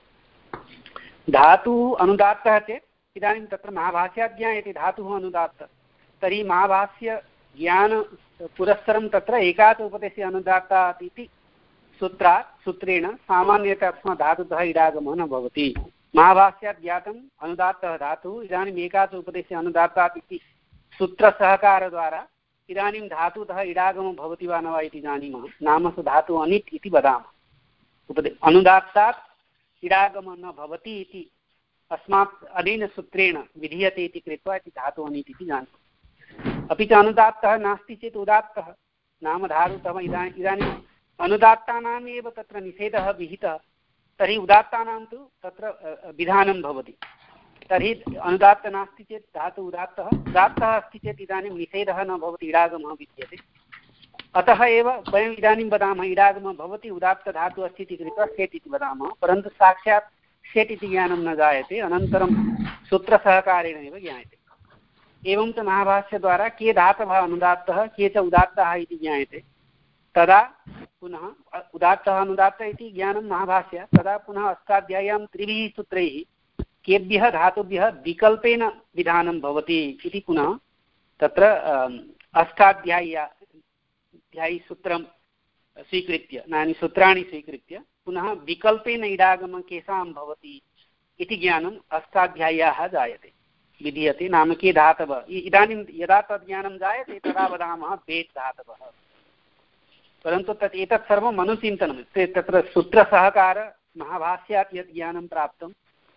धातुः अनुदात्तः चेत् इदानीं तत्र महाभाष्यात् ज्ञायते धातुः अनुदात्तः, तर्हि महाभाष्य ज्ञान पुरस्सरं तत्र एकाच उपदेशे अनुदात्तात् इति सूत्रात् सूत्रेण सामान्यतः अस्मात् धातुतः इडागमः न भवति। महाभाष्यात् ज्ञातम् अनुदात्तः धातुः, इदानीम् एकाच उपदेशे अनुदात्तात् इति सूत्रसहकारद्वारा इदानीं धातुतः इडागमः भवति वा न वा इति जानीमः, नाम स धातुः अनिट् इति वदामः। उपदे अनुदात्तात् इडागमः न भवति इति अस्मात् अनेन सूत्रेण विधीयते इति कृत्वा इति धातुः अनिट् इति जानीमः। अपि च अनुदात्तः नास्ति चेत् उदात्तः नाम धातुतः इदानीम् इदानीम् अनुदात्तानाम् एव तत्र निषेधः विहितः, तर्हि उदात्तानां तु तत्र विधानं भवति। तर्हि अनुदात्तः नास्ति चेत् धातु उदात्तः, उदात्तः अस्ति चेत् इदानीं निषेधः न भवति, इडागमः विद्यते। अतः एव वयम् इदानीं वदामः इडागमः भवति, उदात्तधातुः अस्ति इति कृत्वा सेट् इति वदामः, परन्तु साक्षात् सेट् इति ज्ञानं न जायते, अनन्तरं सूत्रसहकारेण एव ज्ञायते। एवं च महाभाष्यद्वारा के धातवः अनुदात्तः के च उदात्ताः इति ज्ञायते। तदा पुनः उदात्तः अनुदात्तः इति ज्ञानं महाभाष्यात्, तदा पुनः अष्टाध्याय्यां त्रिभिः सूत्रैः केभ्यः धातुभ्यः विकल्पेन विधानं भवति इति पुनः तत्र अष्टाध्याय्या अध्यायीसूत्रं स्वीकृत्य नानि सूत्राणि स्वीकृत्य पुनः विकल्पेन इडागमः केषां भवति इति ज्ञानम् अष्टाध्याय्याः जायते, विधीयते। नाम के धातवः, इदानीं यदा तद् ज्ञानं जायते तदा वदामः बेट् धातवः। परन्तु तत् एतत् सर्वम् अनुचिन्तनं, तत्र सूत्रसहकार महाभाष्यात् यत् ज्ञानं प्राप्तं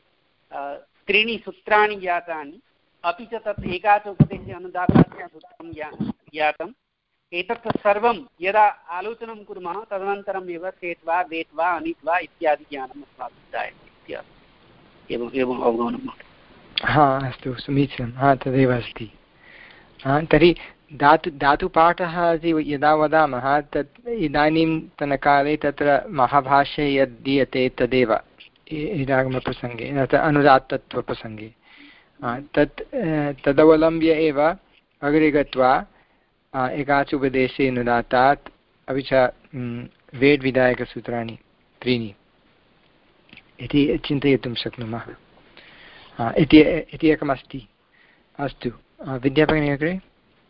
त्रीणि सूत्राणि ज्ञातानि, अपि च तत् एकाच उपदेशे अनुदात्तात् सूत्रं ज्ञातम्, एतत् सर्वं यदा आलोचनं कुर्मः तदनन्तरम् एव सेट् वा बेट् वा अनिट् वा इत्यादि ज्ञानम् अस्माभिः जायते इत्यर्थः। एवम् एवम् अवगमनं। हा अस्तु, समीचीनं। हा तदेव अस्ति। हा तर्हि धातु धातुपाठः इति यदा वदामः तत् इदानीन्तनकाले तत्र महाभाष्ये यद् दीयते तदेव इडागमप्रसङ्गे अनुदात्तत्वप्रसङ्गे तत् तदवलम्ब्य एव अग्रे गत्वा एकाच उपदेशे अनुदात्तात् अपि च वेड् विधायकसूत्राणि त्रीणि इति चिन्तयितुं शक्नुमः इति इति एकमस्ति। अस्तु, विद्याभगिनी अग्रे।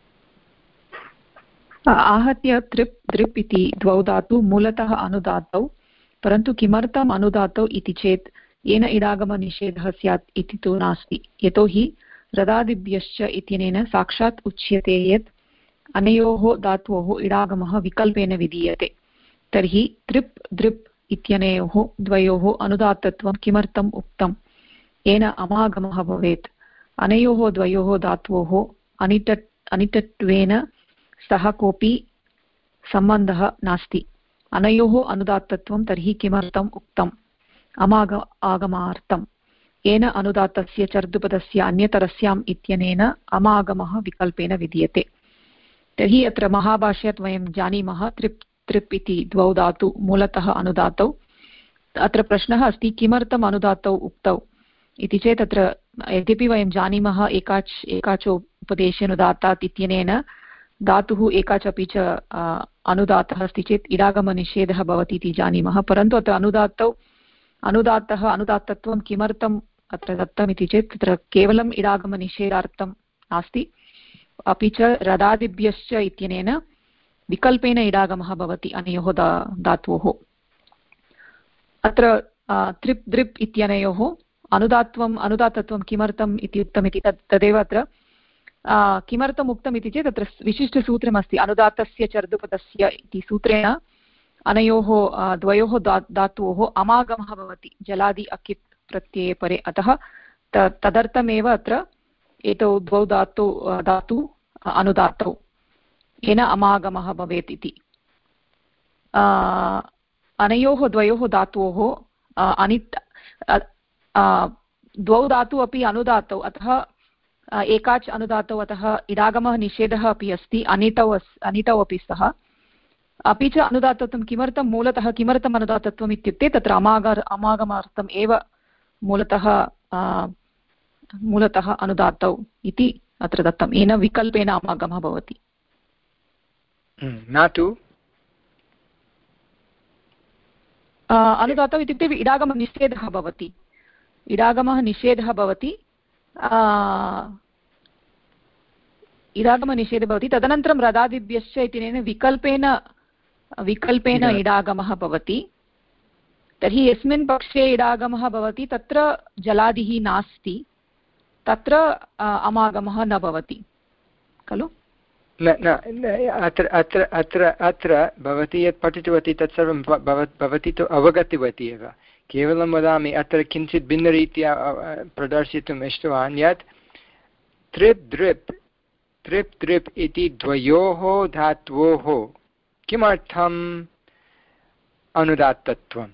आहत्य तृप् दृप् इति द्वौ धातु मूलतः अनुदातौ, परन्तु किमर्थम् अनुदातौ इति चेत् येन इडागमनिषेधः स्यात् इति तु नास्ति, यतोहि रदादिभ्यश्च इत्यनेन साक्षात् उच्यते यत् अनयोः धात्वोः इडागमः विकल्पेन विधीयते। तर्हि तृप् दृप् इत्यनयोः द्वयोः अनुदात्तत्वं किमर्थम् उक्तं, येन अमागमः भवेत्। अनयोः द्वयोः धात्वोः अनिट अनिटत्वेन सह कोऽपि सम्बन्धः नास्ति। अनयोः अनुदात्तत्वं तर्हि किमर्थम् उक्तम्, अमाग आगमार्थं, येन अनुदात्तस्य चर्दुपदस्य अन्यतरस्याम् इत्यनेन अमागमः विकल्पेन विधीयते। तर्हि अत्र महाभाष्यात् वयं जानीमः तृप् तृप् इति द्वौ धातु मूलतः अनुदातौ, अत्र प्रश्नः अस्ति किमर्थम् अनुदात्तौ उक्तौ इति चेत् अत्र यद्यपि वयं जानीमः एकाच् एकाचो उपदेशेऽनुदात्तात् इत्यनेन धातुः एकाच् अपि च अनुदात्तः अस्ति चेत् इडागमनिषेधः भवति इति जानीमः, परन्तु अत्र अनुदात्तौ अनुदात्तः अनुदात्तत्वं किमर्थम् अत्र दत्तम् इति चेत् तत्र केवलम् इडागमनिषेधार्थं नास्ति, अपि च रदादिभ्यश्च इत्यनेन विकल्पेन इडागमः भवति अनयोः दा धातोः। अत्र त्रिप् द्रिप् इत्यनयोः अनुदात्वम् अनुदात्तत्वं किमर्थम् इति उक्तम् इति तत् तदेव अत्र किमर्थम् उक्तम् इति चेत् अत्र विशिष्टसूत्रमस्ति अनुदात्तस्य चर्दुपदस्य इति सूत्रेण अनयोः द्वयोः दा धातोः अमागमः भवति जलादि अकित् प्रत्यये परे, अतः तदर्थमेव अत्र एतौ द्वौ धातु धातु अनुदात्तौ येन अमागमः भवेत् इति। अनयोः द्वयोः धातोः अनित् द्वौ धातु अपि अनुदात्तौ, अतः एकाच् अनुदात्तौ, अतः इडागमः निषेधः अपि अस्ति, अनितौ अनितौ अपि स्तः। अपि च अनुदात्तत्वं किमर्थं मूलतः किमर्थम् अनुदात्तत्वम् इत्युक्ते तत्र अमाग अमागमार्थम् एव मूलतः मूलतः अनुदात्तौ इति अत्र दत्तं, येन विकल्पेन अमागमः भवति। न तु अनुदात्तौ इत्युक्ते इडागमनिषेधः भवति, इडागमः निषेधः भवति इडागमनिषेधः भवति तदनन्तरं रदादिभ्यश्च इत्यनेन विकल्पेन विकल्पेन इडागमः भवति। तर्हि यस्मिन् पक्षे इडागमः भवति तत्र जलादिः नास्ति, तत्र अमागमः न भवति खलु? न न अत्र अत्र अत्र अत्र भवती यत् पठितवती तत्सर्वं भवती तु अवगतवती एव, केवलं वदामि अत्र किञ्चित् भिन्नरीत्या प्रदर्शितुम् इष्टवान् यत् त्रिप् द्रिप् त्रिप् द्रिप् इति द्वयोः धात्वोः किमर्थम् अनुदात्तत्वम्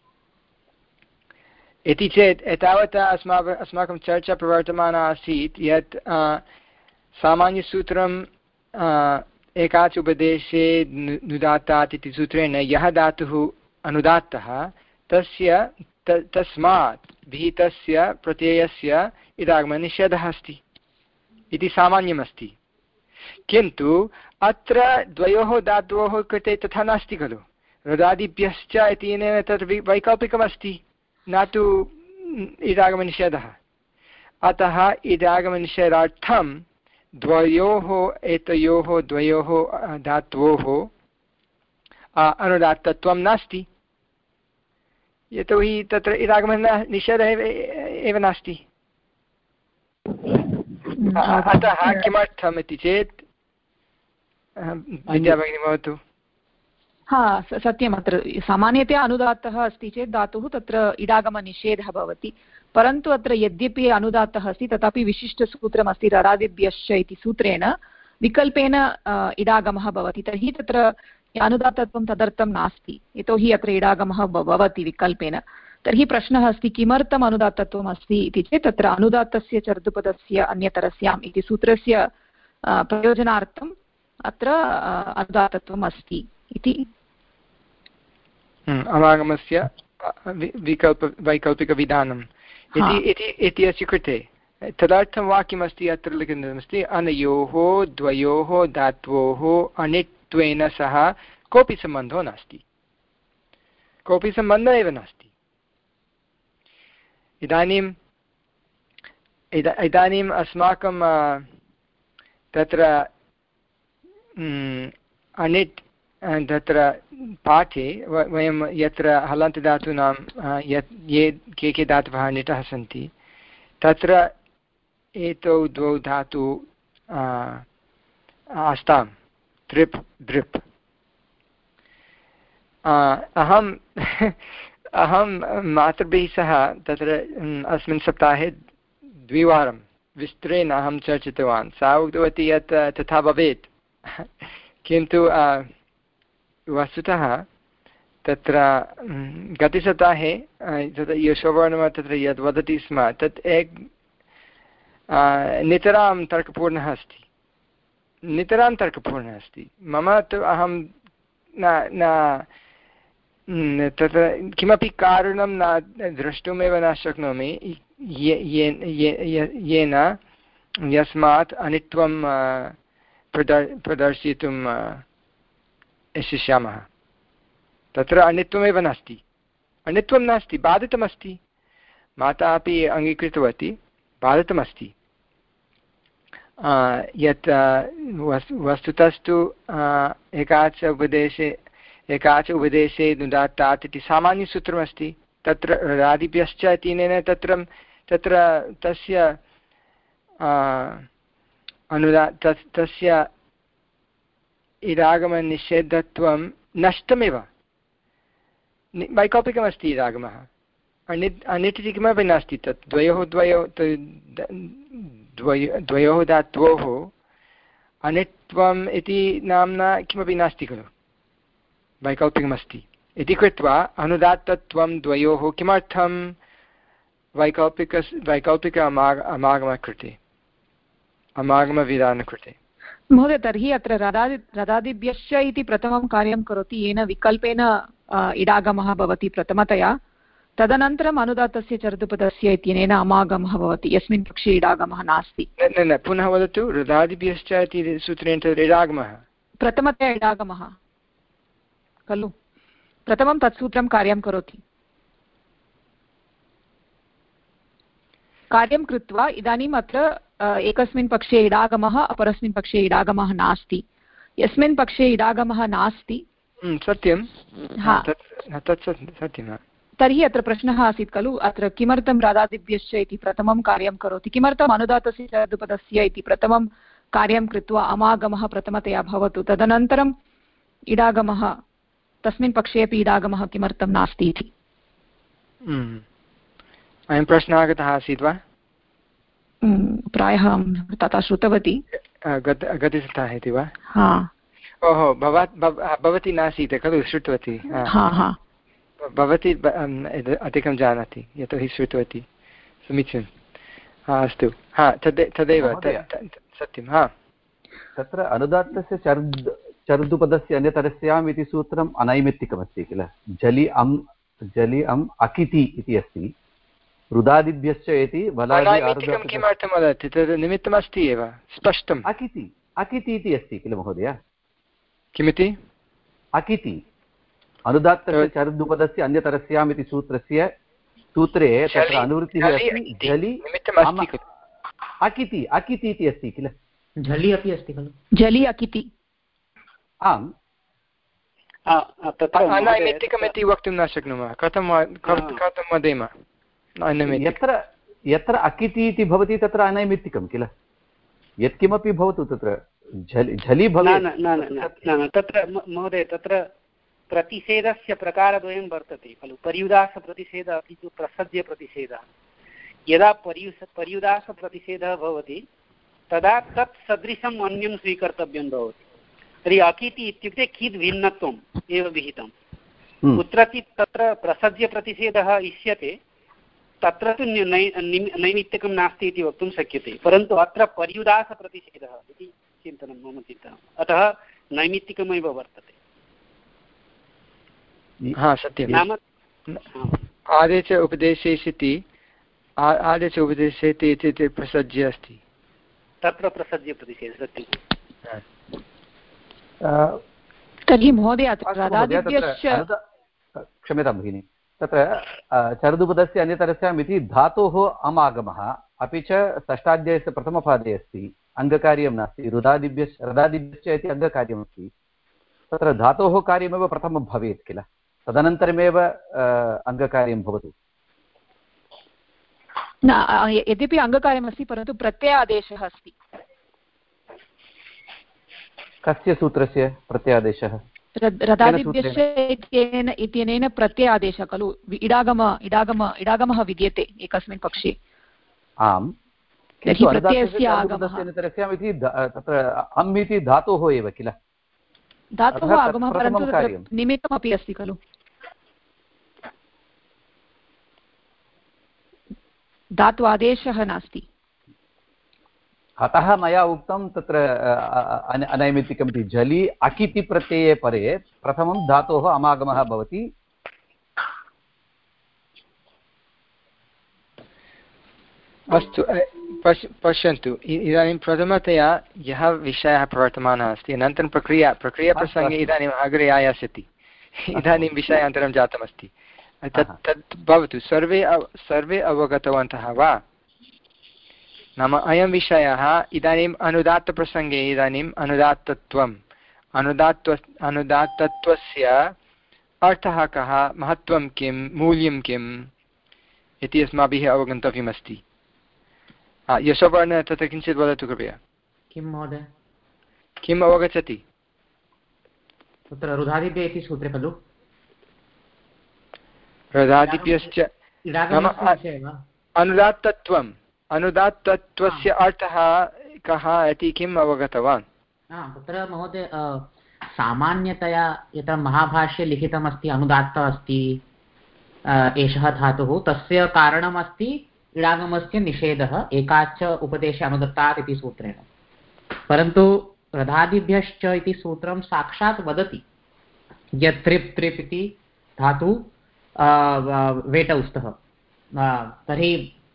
इति चेत् एतावता अस्माभिः अस्माकं चर्चा प्रवर्तमाना आसीत् यत् सामान्यसूत्रं एकाच् उपदेशे नुदात्तात् इति सूत्रेण यः धातुः अनुदात्तः तस्य तस्मात् विहितस्य प्रत्ययस्य इडागमनिषेधः अस्ति इति सामान्यमस्ति, किन्तु अत्र द्वयोः धातोः कृते तथा नास्ति खलु, रदादिभ्यश्च इत्यनेन तत् वैकल्पिकमस्ति न तु इडागमनिषेधः, अतः इडागमनिषेधार्थं द्वयोः एतयोः द्वयोः धात्वोः अनुदात्तत्वं नास्ति, यतोहि तत्र इडागमनिषेधः एव नास्ति। अतः किमर्थम् इति चेत् विद्या भगिनी भवतु। हा सत्यम्, अत्र सामान्यतया अनुदात्तः अस्ति चेत् धातुः तत्र इडागमनिषेधः भवति, परन्तु अत्र यद्यपि अनुदात्तः अस्ति तथापि विशिष्टसूत्रमस्ति रदादिभ्यश्च इति सूत्रेण विकल्पेन इडागमः भवति, तर्हि तत्र अनुदात्तत्वं तदर्थं नास्ति, यतोहि अत्र इडागमः भवति विकल्पेन। तर्हि प्रश्नः अस्ति किमर्थम् अनुदात्तत्वम् अस्ति इति चेत् तत्र अनुदात्तस्य चर्दुपदस्य अन्यतरस्याम् इति सूत्रस्य प्रयोजनार्थम् अत्र अनुदात्तत्वम् अस्ति इति। अमागमस्य विकल्प वैकल्पिकविधानम् इति अस्य कृते तदर्थं वाक्यमस्ति अत्र लिखितमस्ति अनयोः द्वयोः धात्वोः अनित्वेन सह कोऽपि सम्बन्धो नास्ति, कोऽपि सम्बन्धः एव नास्ति। इदानीम् इदानीम् अस्माकं तत्र अनिट् तत्र पाठे वयं यत्र हलन्तधातूनां यत् ये के के धातवः अनिटः सन्ति तत्र एतौ द्वौ धातु आस्तां त्रिप् द्रिप्। अहम् अहं मातृभिः सह तत्र अस्मिन् सप्ताहे द्विवारं विस्तरेण अहं चर्चितवान्, सा उक्तवती यत् तथा भवेत्, किन्तु वस्तुतः तत्र गतसप्ताहे तत्र यशोवर्णः तत्र यद् वदति स्म तत् एक नितरां तर्कपूर्णः अस्ति, नितरां तर्कपूर्णः अस्ति। मम तु अहं न न तत्र किमपि कारणं न द्रष्टुमेव न शक्नोमि येन यस्मात् अनित्वं प्रदर् प्रदर्शयितुं इच्छामः। तत्र अनित्वमेव नास्ति, अनित्वं नास्ति, बाधितमस्ति। माता अपि अङ्गीकृतवती, बाधितमस्ति। यत् वस्तुतस्तु एकाच उपदेशे एकाच उपदेशे नुदात्तात् इति सामान्यसूत्रमस्ति। तत्र रदादिभ्यश्च इत्यनेन तत्र तत्र तस्य अनुदा तस्य इडागमनिषेधत्वं नष्टमेव, वैकल्पिकमस्ति इडागमः। अनिट् अनिट् इति किमपि नास्ति। तत् द्वयोः द्वयोः द्वयो द्वयोः धात्वोः अनिट्त्वम् इति नाम्ना किमपि नास्ति खलु, वैकल्पिकमस्ति इति कृत्वा अनुदात्तत्वं द्वयोः किमर्थं वैकल्पिक वैकल्पिक अमाग अमागमकृते अमागमविधानकृते। महोदय, तर्हि अत्र रदादि रदादिभ्यश्च इति प्रथमं कार्यं करोति, येन विकल्पेन इडागमः भवति प्रथमतया, तदनन्तरम् अनुदात्तस्य चर्दुपदस्य इत्यनेन अमागमः भवति, यस्मिन् पक्षे इडागमः नास्ति। न न पुनः वदतु। रदादिभ्यश्च इति सूत्रेण इडागमः प्रथमतया इडागमः खलु, प्रथमं तत् सूत्रं कार्यं करोति। कार्यं कृत्वा इदानीम् अत्र एकस्मिन् पक्षे इडागमः, अपरस्मिन् पक्षे इडागमः नास्ति। यस्मिन् पक्षे इडागमः नास्ति, सत्यं, तत् सत्यं, तर्हि अत्र प्रश्नः आसीत् खलु, अत्र किमर्थं रदादिभ्यश्च इति प्रथमं कार्यं करोति, किमर्थम् अनुदातस्य चर्दुपदस्य इति प्रथमं कार्यं कृत्वा अमागमः प्रथमतया भवतु, तदनन्तरम् इडागमः, तस्मिन् पक्षे अपि इडागमः किमर्थं नास्ति इति। अयं प्रश्नः आगतः आसीत् वा? प्रायः तथा श्रुतवती। गतसप्ताहे इति वा? ओहो, भवती नासीत् खलु, श्रुतवती? भवती अधिकं जानाति, यतोहि श्रुतवती। समीचीनं, हा अस्तु, हा तद् तदेव सत्यं। हा, तत्र अनुदात्तस्य चर्द् चर्दुपदस्य अन्यतरस्याम् इति सूत्रम् अनैमित्तिकमस्ति किल। जलि अम् जलि अम् अकिति इति अस्ति, रुदादिभ्यश्च इति अनैमित्तिकं किमर्थं वदति? तद् निमित्तमस्ति एव, स्पष्टम्। अकिति अकिति इति अस्ति किल महोदय। किमिति? अकिति अनुदात्तस्य चर्दुपदस्य अन्यतरस्याम् इति सूत्रस्य सूत्रे तत्र अनुवृत्तिः अस्ति जलि अकिति अकिति इति अस्ति किल। झलि अपि अस्ति खलु, जलि अकिति। आम्, अनैमित्तिकमिति वक्तुं न शक्नुमः। कथं कथं वदेम? यत्र यत्र अकिति इति भवति तत्र अनैमित्तिकं किल। यत्किमपि भवतु तत्र झलि झलि भवेत्। तत्र महोदय, तत्र प्रतिषेधस्य प्रकारद्वयं वर्तते खलु, पर्युदासप्रतिषेधः अपि तु प्रसज्यप्रतिषेधः। यदा पर्युस पर्युदासप्रतिषेधः भवति तदा तत् सदृशम् अन्यं स्वीकर्तव्यं भवति। तर्हि अकिति इत्युक्ते किद् भिन्नत्वम् एव विहितं। कुत्रचित् तत्र प्रसज्यप्रतिषेधः इष्यते, तत्र तु नैमित्तिकं नास्ति इति वक्तुं शक्यते, परन्तु अत्र पर्युदासप्रतिषेधः इति चिन्तनं मम चिन्तनम्, अतः नैमित्तिकमेव वर्तते। हा सत्यं। आदेश उपदेशेषिति आदेश उपदेशेति इति प्रसज्य अस्ति, तत्र प्रसज्य प्रतिषेधः सत्यं। तर्हि महोदय, क्षम्यतां भगिनि, तत्र चर्दुपदस्य अन्यतरस्याम् इति धातोः अमागमः, अपि च षष्ठाध्यायस्य प्रथमपादे अस्ति, अङ्गकार्यं नास्ति। रुदादिभ्यश्च रदादिभ्यश्च इति अङ्गकार्यमस्ति, तत्र धातोः कार्यमेव प्रथमं भवेत् किल, तदनन्तरमेव अङ्गकार्यं भवतु। न, यद्यपि अङ्गकार्यमस्ति परन्तु प्रत्ययादेशः अस्ति। कस्य सूत्रस्य प्रत्ययादेशः? रदादिभ्यश्च इत्यनेन इत्यनेन प्रत्ययादेशः खलु, इडागम इडागम इडागमः विद्यते एकस्मिन् पक्षे। आम्, तर्हि प्रत्ययस्य आगमः तत्र अम् इति धातोः एव किल, धातोः आगमः, परन्तु तत्र निमित्तमपि अस्ति खलु। धातु आदेशः नास्ति, अतः मया उक्तं तत्र अनैमित्तिकम् इति। झलि अकिति प्रत्यये परे प्रथमं धातोः अमागमः भवति, अस्तु पश् पश्यन्तु इदानीं प्रथमतया यः विषयः प्रवर्तमानः अस्ति अनन्तरं प्रक्रिया प्रक्रियाप्रसङ्गे इदानीम् अग्रे आयास्यति इदानीं विषयान्तरं जातमस्ति तत् तत् भवतु सर्वे सर्वे अवगतवन्तः वा नाम अयं विषयः इदानीम् अनुदात्तप्रसङ्गे इदानीम् अनुदात्तत्वम् अनुदात्त अनुदात्तत्वस्य अर्थः कः महत्त्वं किं मूल्यं किम् इति अस्माभिः अवगन्तव्यमस्ति यशोवर्ण तत्र किञ्चित् वदतु कृपया किं महोदय किम् अवगच्छति तत्र रुधादिभ्य इति सूत्रे खलु रुधादिभ्यश्च अनुदात्तत्वम् अनुदात्तत्वस्य अर्थः कः इति किम् अवगतवान् तत्र महोदय सामान्यतया यत्र महाभाष्ये लिखितमस्ति अनुदात्त अस्ति एषः धातुः तस्य कारणमस्ति इडागमस्य निषेधः एकाच उपदेशे अनुदत्तात् इति सूत्रेण परन्तु रधादिभ्यश्च इति सूत्रं साक्षात् वदति यत् त्रिप् त्रिप् इति धातु वेटौ स्तः तर्हि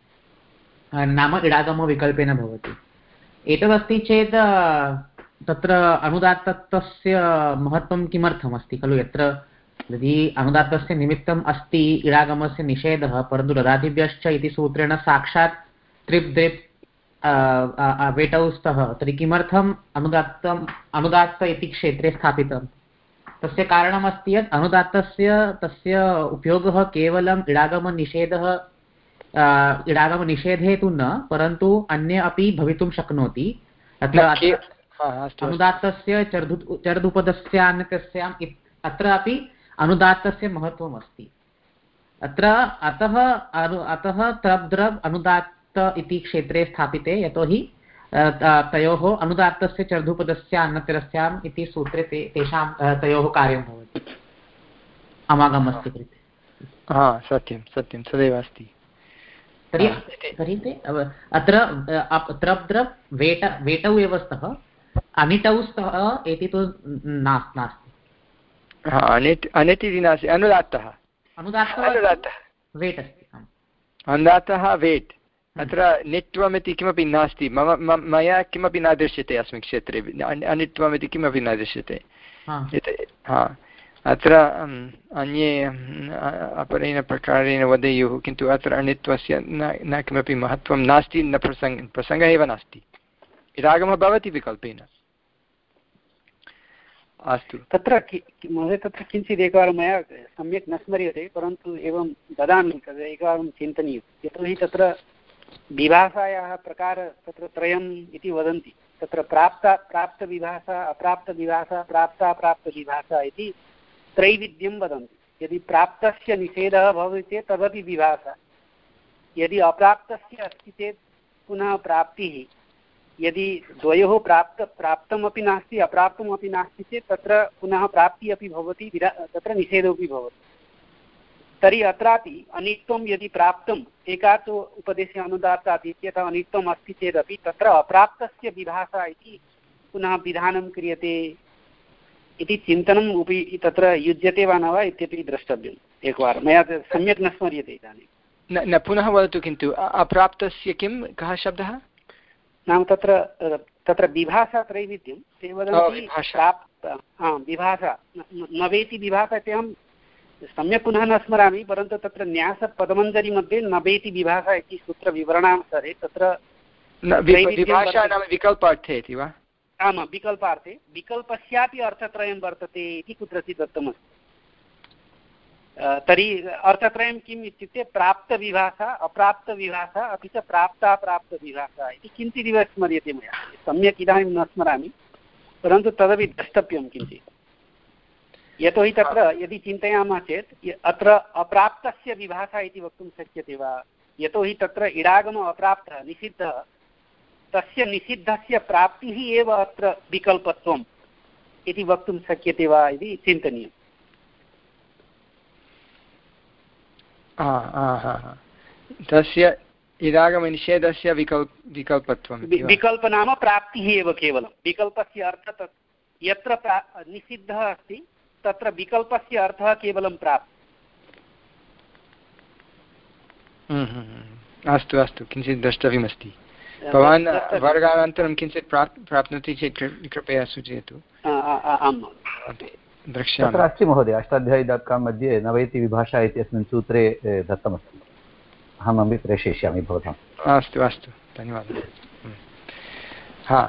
नाम इडागमविकल्पेन भवति एतदस्ति चेत् तत्र अनुदात्तत्वस्य महत्त्वं किमर्थमस्ति खलु यत्र यदि अनुदात्तस्य निमित्तम् अस्ति इडागमस्य निषेधः परन्तु रदादिभ्यश्च इति सूत्रेण साक्षात् त्रिप् द्रिप् वेटौ स्तः तर्हि किमर्थम् अनुदात्तम् अनुदात्त इति क्षेत्रे स्थापितं तस्य कारणमस्ति यत् अनुदात्तस्य तस्य उपयोगः केवलम् इडागमनिषेधः इडागमनिषेधे तु न परन्तु अन्ये अपि भवितुं शक्नोति अत्र अनुदात्तस्य चर्दु चर्दुपदस्यान्यतस्याम् अत्र अपि अनुदात्तस्य महत्त्वम् अस्ति अत्र अतः अनु अतः त्रप् द्रव् अनुदात्त इति क्षेत्रे स्थापिते यतोहि तयोः अनुदात्तस्य चर्दुपदस्य अन्यतरस्याम् इति सूत्रे ते तेषां तयोः कार्यं भवति अमागमस्य कृते हा सत्यं सत्यं तदेव अस्ति तर्हि तर्हि ते अत्र त्रप् द्रव् वेट वेटौ एव स्तः अनिटौ स्तः इति तु नास्ति अनिट् अनिट् इति नास्ति अनुदात्तः अनुदात्तः वेट् अस्ति अनुदात्तः वेट् अत्र निट्त्वम् इति किमपि नास्ति मम मया किमपि न दृश्यते अस्मिन् क्षेत्रे अनिट्त्वम् इति किमपि न दृश्यते हा अत्र अन्ये अपरेण प्रकारेण वदेयुः किन्तु अत्र अनित्वस्य न न किमपि महत्त्वं नास्ति न प्रसङ्ग प्रसङ्गः एव नास्ति इडागमः भवति विकल्पेन अस्तु तत्र महोदय तत्र किञ्चित् एकवारं मया सम्यक् न स्मर्यते परन्तु एवं ददामि तद् एकवारं चिन्तनीयं यतोहि तत्र विभाषायाः प्रकार तत्र त्रयम् इति वदन्ति तत्र प्राप्ता प्राप्तविभाषा अप्राप्तविभाषा प्राप्ताप्राप्तविभाषा इति त्रैविध्यं वदन्ति यदि प्राप्तस्य निषेधः भवति चेत् तदपि विभाषा यदि अप्राप्तस्य अस्ति चेत् पुनः प्राप्तिः यदि द्वयोः प्राप्त प्राप्तमपि नास्ति अप्राप्तमपि नास्ति चेत् तत्र पुनः प्राप्तिः अपि भवति तत्र निषेधोऽपि भवति तर्हि अत्रापि अनित्वं यदि प्राप्तम् एकाचो उपदेशे अनुदात्तात् इत्यतः अनित्वम् अस्ति चेदपि तत्र अप्राप्तस्य विभाषा इति पुनः विधानं क्रियते इति चिन्तनम् अपि तत्र युज्यते वा न वा इत्यपि द्रष्टव्यम् एकवारं मया सम्यक् न स्मर्यते इदानीं न पुनः वदतु किन्तु अप्राप्तस्य किं कः शब्दः नाम तत्र तत्र विभाषा त्रैविध्यं ते वदन्ति प्राप्त विभाषा न वेति विभाषा इति अहं सम्यक् पुनः न स्मरामि परन्तु तत्र न्यासपदमञ्जरी मध्ये न वेति विभाषा इति सूत्रविवरणानुसारे तत्र विभाषा नाम विकल्पार्थे इति वा आमां विकल्पार्थे विकल्पस्यापि अर्थत्रयं वर्तते इति कुत्रचित् दत्तमस्ति तर्हि अर्थत्रयं किम् इत्युक्ते प्राप्तविभाषा अप्राप्तविभाषा अपि च प्राप्ताप्राप्तविभाषा इति किञ्चिदिव स्मर्यते मया सम्यक् इदानीं न स्मरामि परन्तु तदपि द्रष्टव्यं किञ्चित् यतोहि तत्र यदि चिन्तयामः चेत् अत्र अप्राप्तस्य विभाषा इति वक्तुं शक्यते वा यतोहि तत्र इडागमः अप्राप्तः निषिद्धः तस्य निषिद्धस्य प्राप्तिः एव अत्र विकल्पत्वम् इति वक्तुं शक्यते वा इति चिन्तनीयम् तस्य इडागमनिषेधस्य विकल्प विकल्पत्वं विकल्प नाम प्राप्तिः एव केवलं विकल्पस्य अर्थः यत्र निषिद्धः अस्ति तत्र विकल्पस्य अर्थः केवलं प्राप्ति अस्तु अस्तु किञ्चित् द्रष्टव्यमस्ति भवान् वर्गानन्तरं किञ्चित् प्राप्नोति चेत् कृपया सूचयतु द्रक्ष्यामि। तत्र अस्ति महोदय अष्टाध्यायी डाट् काम् मध्ये नवैति विभाषा इत्यस्मिन् सूत्रे दत्तमस्ति अहमपि प्रेषयिष्यामि भवताम्। अस्तु अस्तु धन्यवादः। हा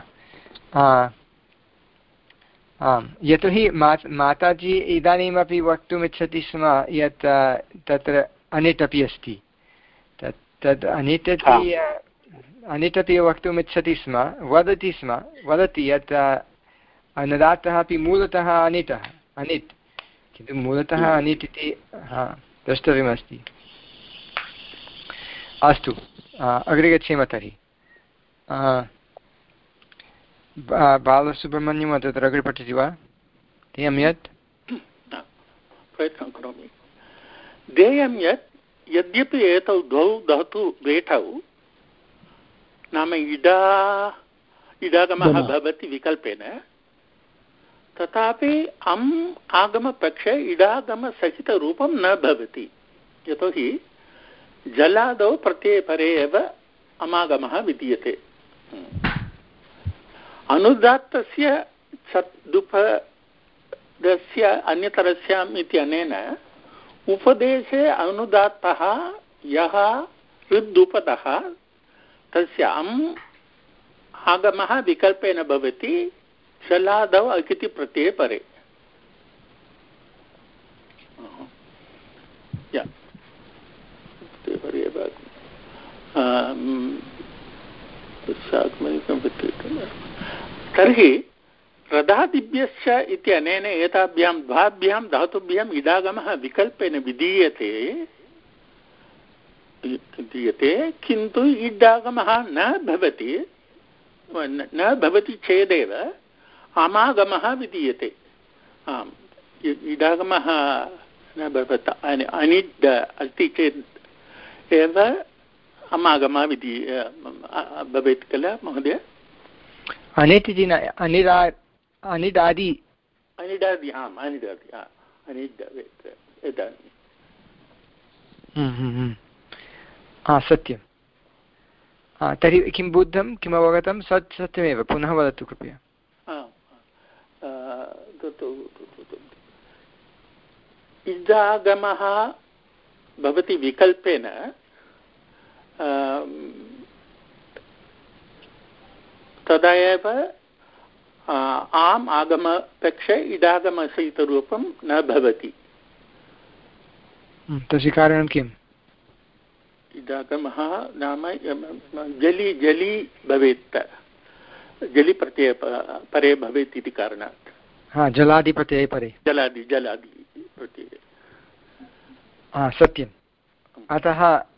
आम् यतोहि मा माताजी इदानीमपि वक्तुमिच्छति स्म यत् तत्र अनिट् अपि अस्ति तत् तद् अनिट् अपि अनिट् अपि वक्तुमिच्छति स्म वदति स्म वदति यत् अनुदात्तः अपि मूलतः अनिटः अनिट् किन्तु मूलतः अनिट् इति हा द्रष्टव्यमस्ति। अस्तु अग्रे गच्छेम तर्हि। बालसुब्रह्मण्यं तत्र अग्रे पठति वा? ध्येयं यत् प्रयत्नं करोमि। ध्येयं यत् यद्यपि एतौ द्वौ धातु भेटौ नाम इडा इडागमः भवति विकल्पेन तथापि अम् आगमपक्षे इडागमसहितरूपं न भवति यतोहि जलादौ प्रत्ययपरे एव अमागमः विद्यते। अनुदात्तस्य दुपदस्य अन्यतरस्याम् इत्यनेन उपदेशे अनुदात्तः यः ऋदुपदः तस्य अम् आगमः विकल्पेन भवति शलादौ अकिति प्रत्यये परे। तर्हि रदादिभ्यश्च इत्यनेन एताभ्यां द्वाभ्यां धातुभ्याम् इडागमः विकल्पेन विधीयते दीयते किन्तु इडागमः न भवति न भवति चेदेव अमागमः विधीयते। आम् इडागमः न भवति अनिड् अस्ति चेत् एव अमागमः विधि भवेत् किल महोदय? अनिट् इति न अनिडा अनिडादि अनिडादि आम् अनिडादि अनिड् इदानीं हा सत्यं। हा तर्हि किं बुद्धं किम् अवगतं सत् सत्यमेव पुनः वदतु कृपया। इडागमः भवति विकल्पेन तदा एव आम् आगमपक्षे इडागमसहितरूपं न भवति। तस्य कारणं किम्? इडागमः नाम जलि जलि भवेत् जलि प्रत्यये परे भवेत् इति कारणात्। हा जलादिप्रत्यये परे जलादि जलादि प्रत्यये हा सत्यम्। अतः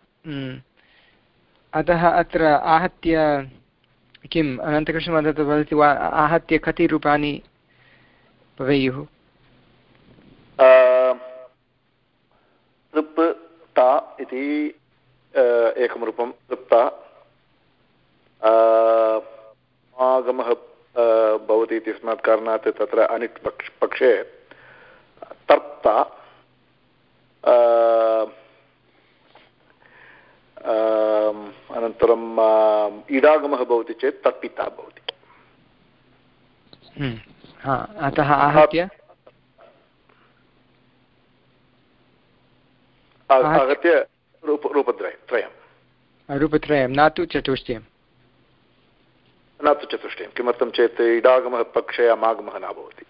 अतः अत्र आहत्य किम् अनन्तकृष्णमहोदय वदति वा आहत्य कति रूपाणि भवेयुः? तृप्ता इति एकं रूपं तृप्ता आगमः भवति इत्यस्मात् कारणात् तत्र अनिट् पक्ष पक्षे तर्प्ता अनन्तरम् इडागमः भवति चेत् तर्पिता भवति। अतः आहत्य आहत्य रूप रूपत्रयं त्रयं रूपत्रयं न तु चतुष्टयं न तु चतुष्टयं किमर्थं चेत् इडागमः पक्षे अमागमः न भवति।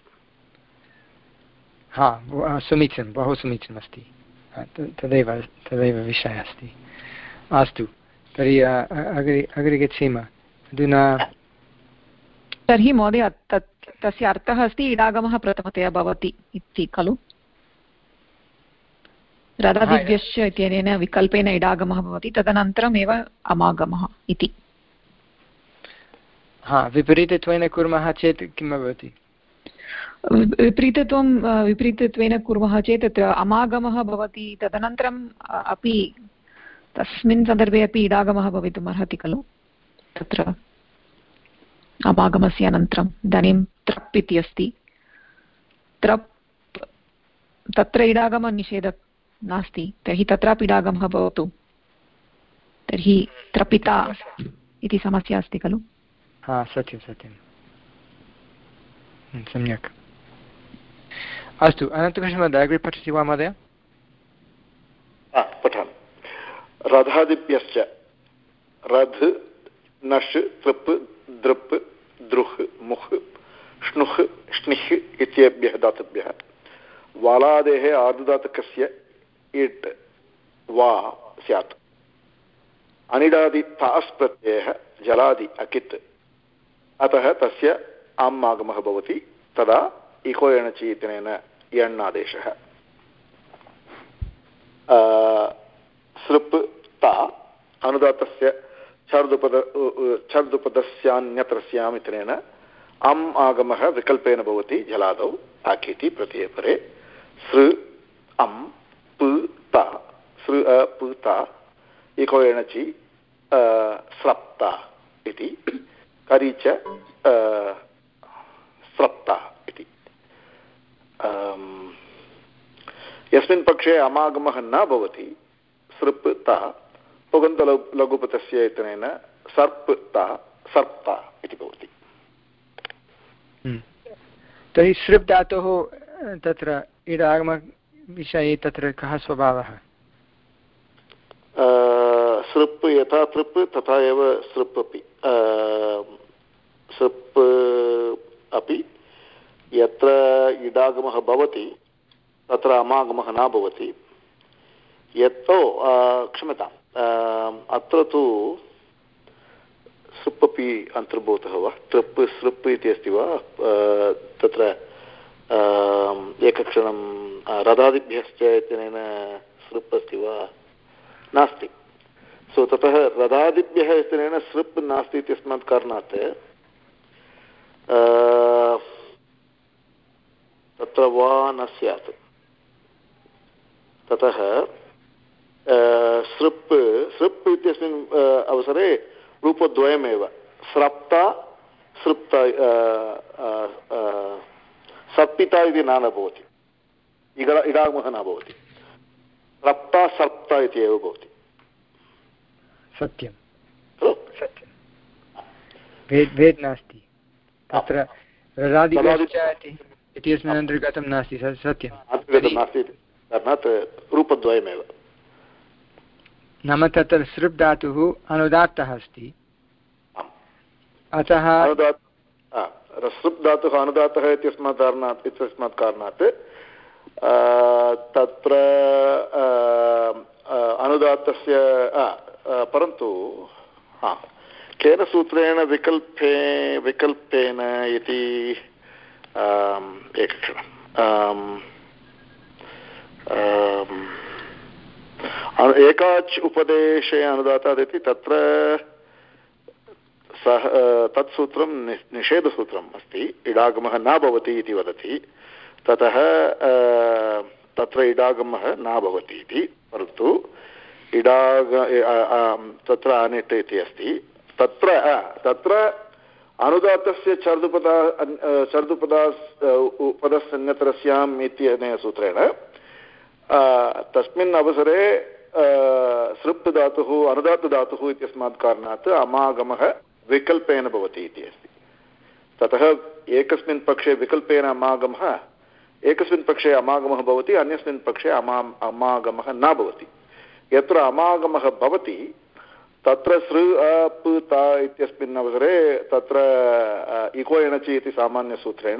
हा समीचीनं बहु समीचीनमस्ति तदेव तदेव विषयः अस्ति। अस्तु तर्हि अग्रे अग्रे गच्छेम अधुना। तर्हि महोदय तत् तस्य अर्थः अस्ति इडागमः प्रथमतया भवति इति खलु? रदादिभ्यश्च इत्यनेन विकल्पेन इडागमः भवति तदनन्तरमेव अमागमः इति। हा विपरीतत्वेन कुर्मः चेत् किं भवति? विपरीतत्वं विपरीतत्वेन कुर्मः चेत् तत्र अमागमः भवति तदनन्तरम् अपि तस्मिन् सन्दर्भे अपि इडागमः भवितुम् अर्हति खलु तत्र अमागमस्य अनन्तरम्। इदानीं त्रप् इति अस्ति त्रप् तत्र इडागमनिषेधः नास्ति तर्हि तत्रापि इडागमः भवतु तर्हि त्रपिता इति समस्या अस्ति खलु? हा सत्यं सत्यं सम्यक्। अस्तु अनन्तकृष्ण महोदय अग्रे पठति वा महोदय? पठामि। रथादिभ्यश्च रध् नश् तृप् दृप् द्रुह् मुह् श्नुः श्निः इत्येभ्यः धातुभ्यः वालादेः आर्धधातुकस्य इट् वा स्यात्। अनिडादि तास् प्रत्ययः जलादि अकित् अतः तस्य आम् आगमः भवति तदा इको एणचि इत्यनेन यण्णादेशः। सृप् ता अनुदातस्य छर्दुपद छर्दुपदस्यान्यत्रस्याम् इत्यनेन अम् आगमः विकल्पेन भवति जलादौ आकिति प्रत्यये परे। सृ अम् पु ता सृ अ पु ता इको एणचि स्रप्ता इति करि च स्रप्ता इति। यस्मिन् पक्षे अमागमः न भवति सृप् ता पुगन्तलघुपतस्य इत्यनेन सर्प् ता सर्प्ता इति भवति। तर्हि सृप् धातोः तत्र इडागमविषये तत्र कः स्वभावः? सृप् यथा तृप् तथा एव सृप् अपि सृप् अपि यत्र इडागमः भवति तत्र अमागमः न भवति। यतो क्षम्यताम् अत्र तु सृप् अपि अन्तर्भूतः वा? तृप् सृप् इति अस्ति वा तत्र? एकक्षणं रथादिभ्यश्च इत्यनेन सृप् अस्ति वा? नास्ति। सो ततः रथादिभ्यः इत्यनेन सृप् नास्ति इत्यस्मात् कारणात् तत्र वा न स्यात्। ततः सृप् सृप् इत्यस्मिन् अवसरे रूपद्वयमेव स्रप्ता सृप्ता सर्पिता इति न भवति, इगळ इडागमः न भवति। स्रप्ता सर्प्ता इति एव भवति। सत्यं सत्यं भेद् भेद् नास्ति तत्र रदादिभ्यश्च इत्यस्मिन् अन्तर्गतं नास्ति सत्यं नास्ति कारणात् रूपद्वयमेव। नाम तत्र सृप् धातुः अनुदात्तः अस्ति अतः सृप् धातुः अनुदातः इत्यस्मात् कारणात् इत्यस्मात् कारणात् तत्र अनुदात्तस्य परन्तु केन सूत्रेण विकल्पे विकल्पेन इति एकक्षणम् एकाच् उपदेशे अनुदातात् इति तत्र सः तत्सूत्रं निषेधसूत्रम् अस्ति। इडागमः न भवति इति वदति। ततः तत्र इडागमः न भवति इति। परन्तु इडाग तत्र अनिट् इति अस्ति। तत्र तत्र अनुदातस्य चर्दुपदा चर्दुपदा पदस्यन्यतरस्याम् इत्यनेन सूत्रेण तस्मिन् अवसरे सृप् धातुः अनुदात्तधातुः इत्यस्मात् कारणात् अमागमः विकल्पेन भवति इति अस्ति। ततः एकस्मिन् पक्षे विकल्पेन अमागमः एकस्मिन् पक्षे अमागमः भवति, अन्यस्मिन् पक्षे अमा अमागमः न भवति। यत्र अमागमः भवति तत्र सृ अ प ता इत्यस्मिन् अवसरे तत्र इको एणचि इति सामान्यसूत्रेण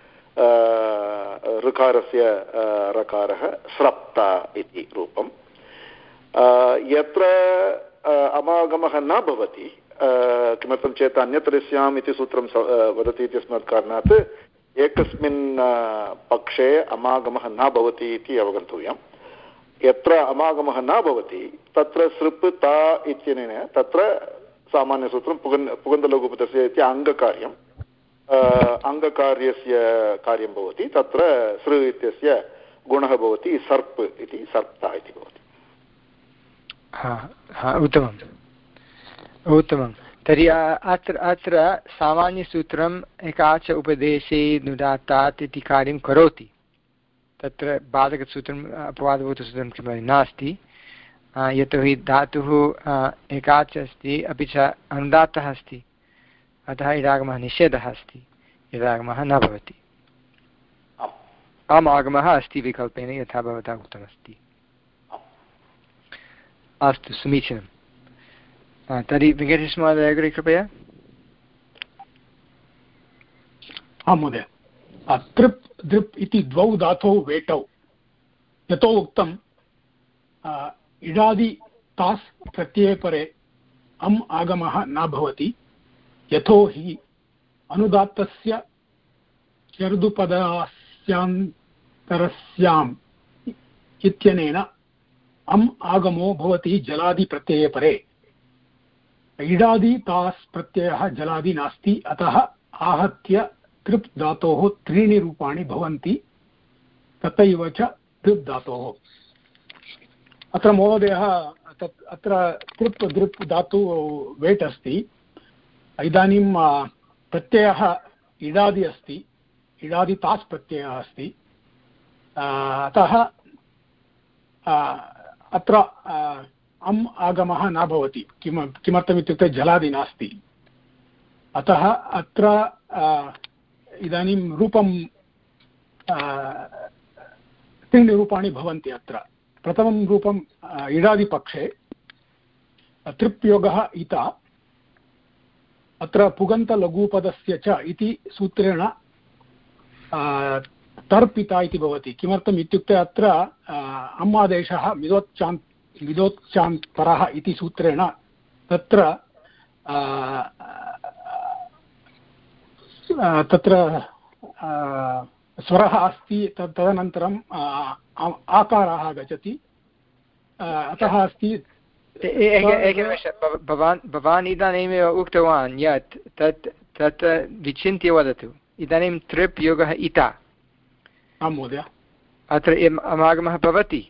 ऋकारस्य रकारः स्रप्ता इति रूपम्। यत्र अमागमः न भवति किमर्थं चेत् अन्यतरस्याम् इति सूत्रं वदति इत्यस्मात् कारणात् एकस्मिन् पक्षे अमागमः न भवति इति अवगन्तव्यम्। यत्र अमागमः न भवति तत्र सृप् ता इत्यनेन तत्र सामान्यसूत्रं पुगन् पुगन्तलघुपतस्य इति अङ्गकार्यम् अङ्गकार्यस्य कार्यं भवति। तत्र सृ इत्यस्य गुणः भवति सर्प् इति सर्प्ता इति भवति। उत्तमम् उत्तमं। तर्हि अत्र अत्र सामान्यसूत्रम् एकाच उपदेशे नुदातात् इति कार्यं करोति। तत्र बाधकसूत्रम् अपवादभूतसूत्रं किमपि नास्ति। यतोहि धातुः एकाच् अस्ति अपि च अनुदात्तः अस्ति, अतः इडागमः निषेधः अस्ति, इडागमः न भवति। अमागमः अस्ति विकल्पेन, यथा भवता उक्तमस्ति। अस्तु, समीचीनं। तर्हि वेङ्कटेशमहोदय अग्रे कृपया। आं महोदय, तृप् दृप् इति द्वौ धातौ वेटौ यतो उक्तम् इडादि तास् प्रत्यये परे अम् आगमः न भवति, यतो हि अनुदात्तस्य चर्दुपदस्यान्तरस्याम् इत्यनेन अम् आगमो भवति जलादि प्रत्यये परे। इडादि तास् प्रत्ययः जलादि नास्ति, अतः आहत्य तृप् धातोः त्रीणि रूपाणि भवन्ति, तथैव च तृप् धातोः। अत्र महोदयः तत् अत्र तृप् दृप् धातु वेट् अस्ति। इदानीं प्रत्ययः इडादि अस्ति, इडादि तास् प्रत्ययः अस्ति, अतः अत्र अम् आगमः न भवति। किम किमर्थमित्युक्ते जलादि नास्ति, अतः अत्र इदानीं रूपं त्रीणि रूपाणि भवन्ति। अत्र प्रथमं रूपम् इडादिपक्षे तृप्योगः इता, अत्र पुगन्तलघुपदस्य च इति सूत्रेण तर्पिता इति भवति। किमर्थम् इत्युक्ते अत्र अम्मादेशः मिदोच्चान् मिदोच्चान्तरः इति सूत्रेण तत्र तत्र स्वरः अस्ति, तदनन्तरं आकारः आगच्छति, अतः अस्ति। एकनिमिषं, भवान् भवान् इदानीमेव उक्तवान् यत् तत् तत् विचिन्त्य वदतु। इदानीं तृप् योगः इता। आं महोदय, अत्र अमागमः भवति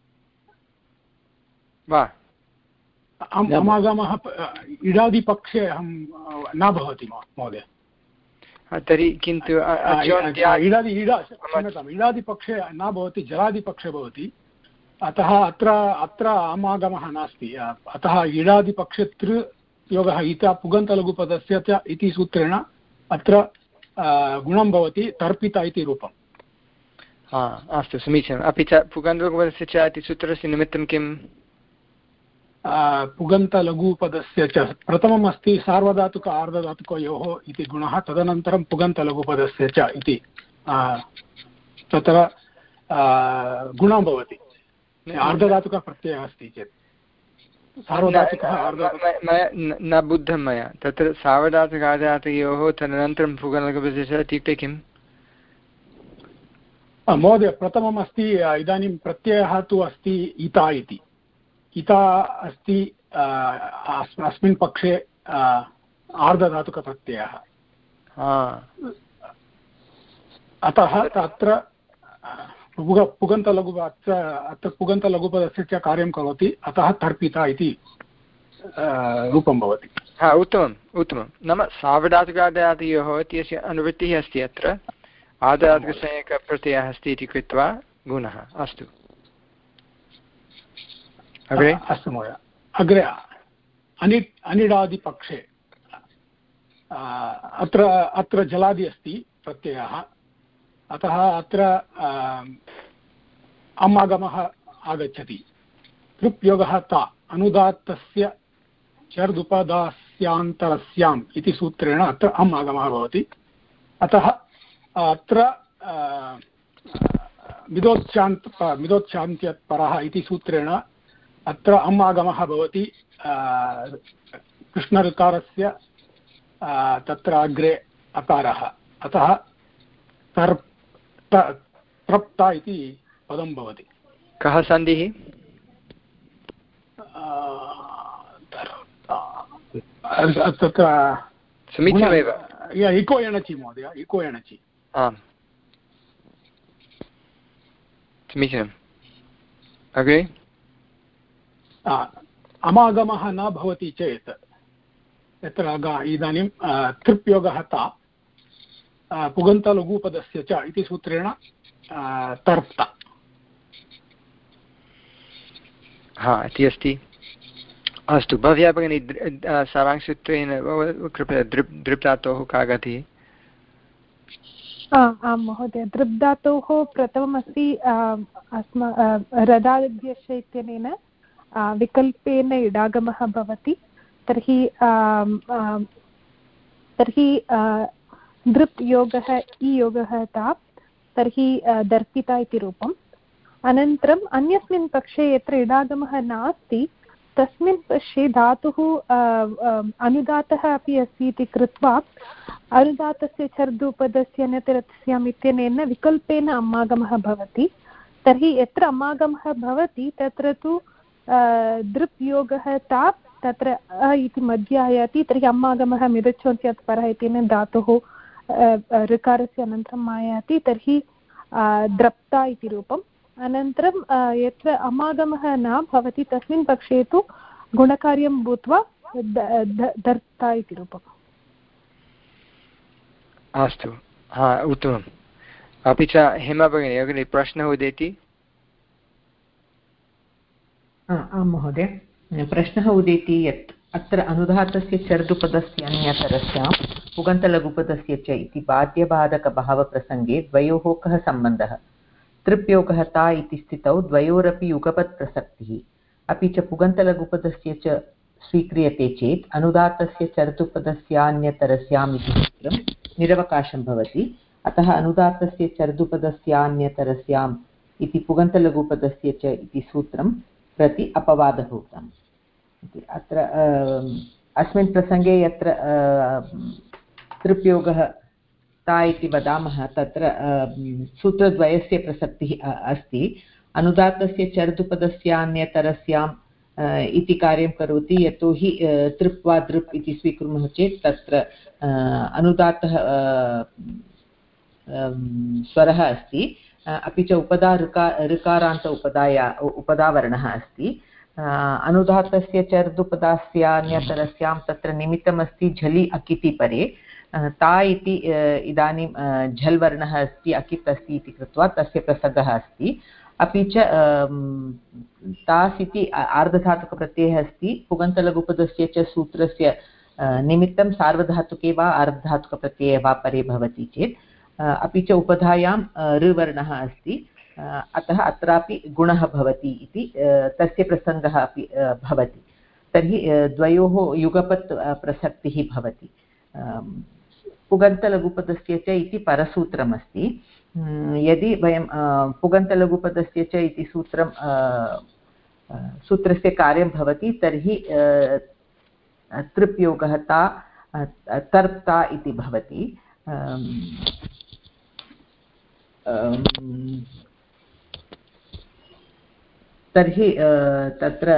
वा? अमागमः इडादिपक्षे अहं न भवति महोदय। तर्हि किन्तु इडादि इडा क्षम्यताम्, इडादिपक्षे न भवति, जलादिपक्षे भवति, अतः अत्र अत्र अमागमः नास्ति। अतः इडादिपक्षे तृ योगः इता पुगन्तलघुपदस्य च इति सूत्रेण अत्र गुणं भवति, तर्पिता इति रूपम्। हा, अस्तु, समीचीनम्। अपि च पुगन्तलघुपदस्य च इति सूत्रस्य निमित्तं किम्? पुगन्तलघुपदस्य च प्रथमम् अस्ति सार्वधातुक आर्धधातुकयोः इति गुणः, तदनन्तरं पुगन्तलघुपदस्य च इति तत्र गुणं भवति। आर्धधातुकप्रत्ययः अस्ति चेत् सार्वधातुकः न बुद्धं मया। तत्र सार्वधातुक आर्धधातुकयोः तदनन्तरं पुगन्तलघुपदस्य च इत्युक्ते किम्? महोदय, प्रथमम् अस्ति इदानीं प्रत्ययः तु अस्ति इता इति, इता अस्ति अस्मिन् पक्षे आर्धधातुकप्रत्ययः, अतः तत्र पुगन्तलघु अत्र अत्र पुगन्तलघुपदस्य च कार्यं करोति, अतः तर्पिता इति रूपं भवति। हा, उत्तमम् उत्तमं। नाम सार्वधातुकार्धधातुकयोः इत्यस्य अनुवृत्तिः अस्ति, अत्र आर्धधातुकसंज्ञकप्रत्ययः अस्ति इति कृत्वा गुणः। अस्तु, अग्रे। अस्तु महोदय, अग्रे अनि अनिडादिपक्षे अत्र अत्र जलादि अस्ति प्रत्ययः, अतः अत्र अमागमः आगच्छति। तृप्योगः ता अनुदात्तस्य चर्दुपदास्यान्तरस्याम् इति सूत्रेण अत्र अम् आगमः भवति, अतः अत्र मिदोच्चान्त मिदोच्चान्त्यपरः इति सूत्रेण अत्र अम् आगमः भवति। कृष्णऋकारस्य तत्र अग्रे अकारः, अतः तर्प तृप्ता इति पदं भवति। कः सन्धिः? तत्र समीचीनमेव, इको एणचि महोदय, इको एणचि। आम्, समीचीनम्। अग्रे। अमागमः न भवति चेत् यत्र इदानीं तृप्योगः ता पुगन्तलघुपदस्य च इति सूत्रेण तर्प्ता। हा इति अस्ति। अस्तु, भव्या भगिनी सारांशत्वेन कृपया दृप् दृप् धातोः का गतिः? आं महोदय, दृप् धातोः प्रथममस्ति अस्मा रदाद्यस्य इत्यनेन विकल्पेन इडागमः भवति। तर्हि तर्हि दृप् योगः इ योगः ताप्, तर्हि दर्पिता इति रूपम्। अनन्तरम् अन्यस्मिन् पक्षे यत्र इडागमः नास्ति तस्मिन् पक्षे धातुः अनुदातः अपि अस्ति इति कृत्वा अनुदातस्य चर्दुपदस्य नतिरस्याम् इत्यनेन विकल्पेन अम्मागमः भवति। तर्हि यत्र अम्मागमः भवति तत्र तु दृप् योगः ताप्, तत्र अ इति मध्ये आयाति। तर्हि अम्मागमः मिदच्छोन्त्यात् परः इत्यनेन धातुः ऋकारस्य अनन्तरम् आयाति। तर्हि द्रप्ता इति रूपम्। अनन्तरं यत्र अमागमः न भवति तस्मिन् पक्षे तु गुणकार्यं भूत्वा दर्ता इति रूपम्। अस्तु, हा उत्तमम्। अपि च हेमा भगिनी अग्रे प्रश्नः उदेति? आं महोदय, प्रश्नः उदेति यत् अत्र अनुदातस्य चर्दुपदस्य अन्यतरस्यां पुगन्तलघुपदस्य च इति बाध्यबाधकभावप्रसङ्गे द्वयोः कः सम्बन्धः? तृप्योगः ता इति स्थितौ द्वयोरपि युगपत् प्रसक्तिः, अपि च पुगन्तलघुपदस्य च स्वीक्रियते चेत् अनुदातस्य चर्दुपदस्यान्यतरस्याम् इति सूत्रं निरवकाशं भवति। अतः अनुदातस्य चर्दुपदस्यान्यतरस्याम् इति पुगन्तलघुपदस्य च इति सूत्रं प्रति अपवादभूतम्। अत्र अस्मिन् प्रसङ्गे यत्र तृप्योगः ता इति वदामः तत्र सूत्रद्वयस्य प्रसक्तिः अस्ति। अनुदातस्य चर्दुपदस्यान्यतरस्याम् इति कार्यं करोति, यतोहि तृप् वा दृप् इति स्वीकुर्मः चेत् तत्र अनुदातः स्वरः अस्ति, अपि च उपदा ऋका ऋकारान्त उपदाया उपदावर्णः अस्ति। अनुदातस्य चर्दुपदस्यान्यतरस्यां तत्र निमित्तमस्ति झलि अकिति परे, ता इति इदानीं झल् वर्णः अस्ति, अकित् अस्ति इति कृत्वा तस्य प्रसक्तः अस्ति। अपि च तास् इति आर्धधातुकप्रत्ययः अस्ति। पुगन्तलघुपदस्य च सूत्रस्य निमित्तं सार्वधातुके वा आर्धधातुकप्रत्ययः वा परे भवति चेत्, अपि च उपधायां ऋवर्णः अस्ति, अतः अत्रापि गुणः भवति इति तस्य प्रसङ्गः अपि भवति। तर्हि द्वयोः युगपत् प्रसक्तिः भवति। पुगन्तलघुपदस्य च इति परसूत्रमस्ति। यदि वयं पुगन्तलघुपदस्य च इति सूत्रं सूत्रस्य कार्यं भवति तर्हि तृप्योगः ता तर्प्ता इति भवति। तर्हि तत्र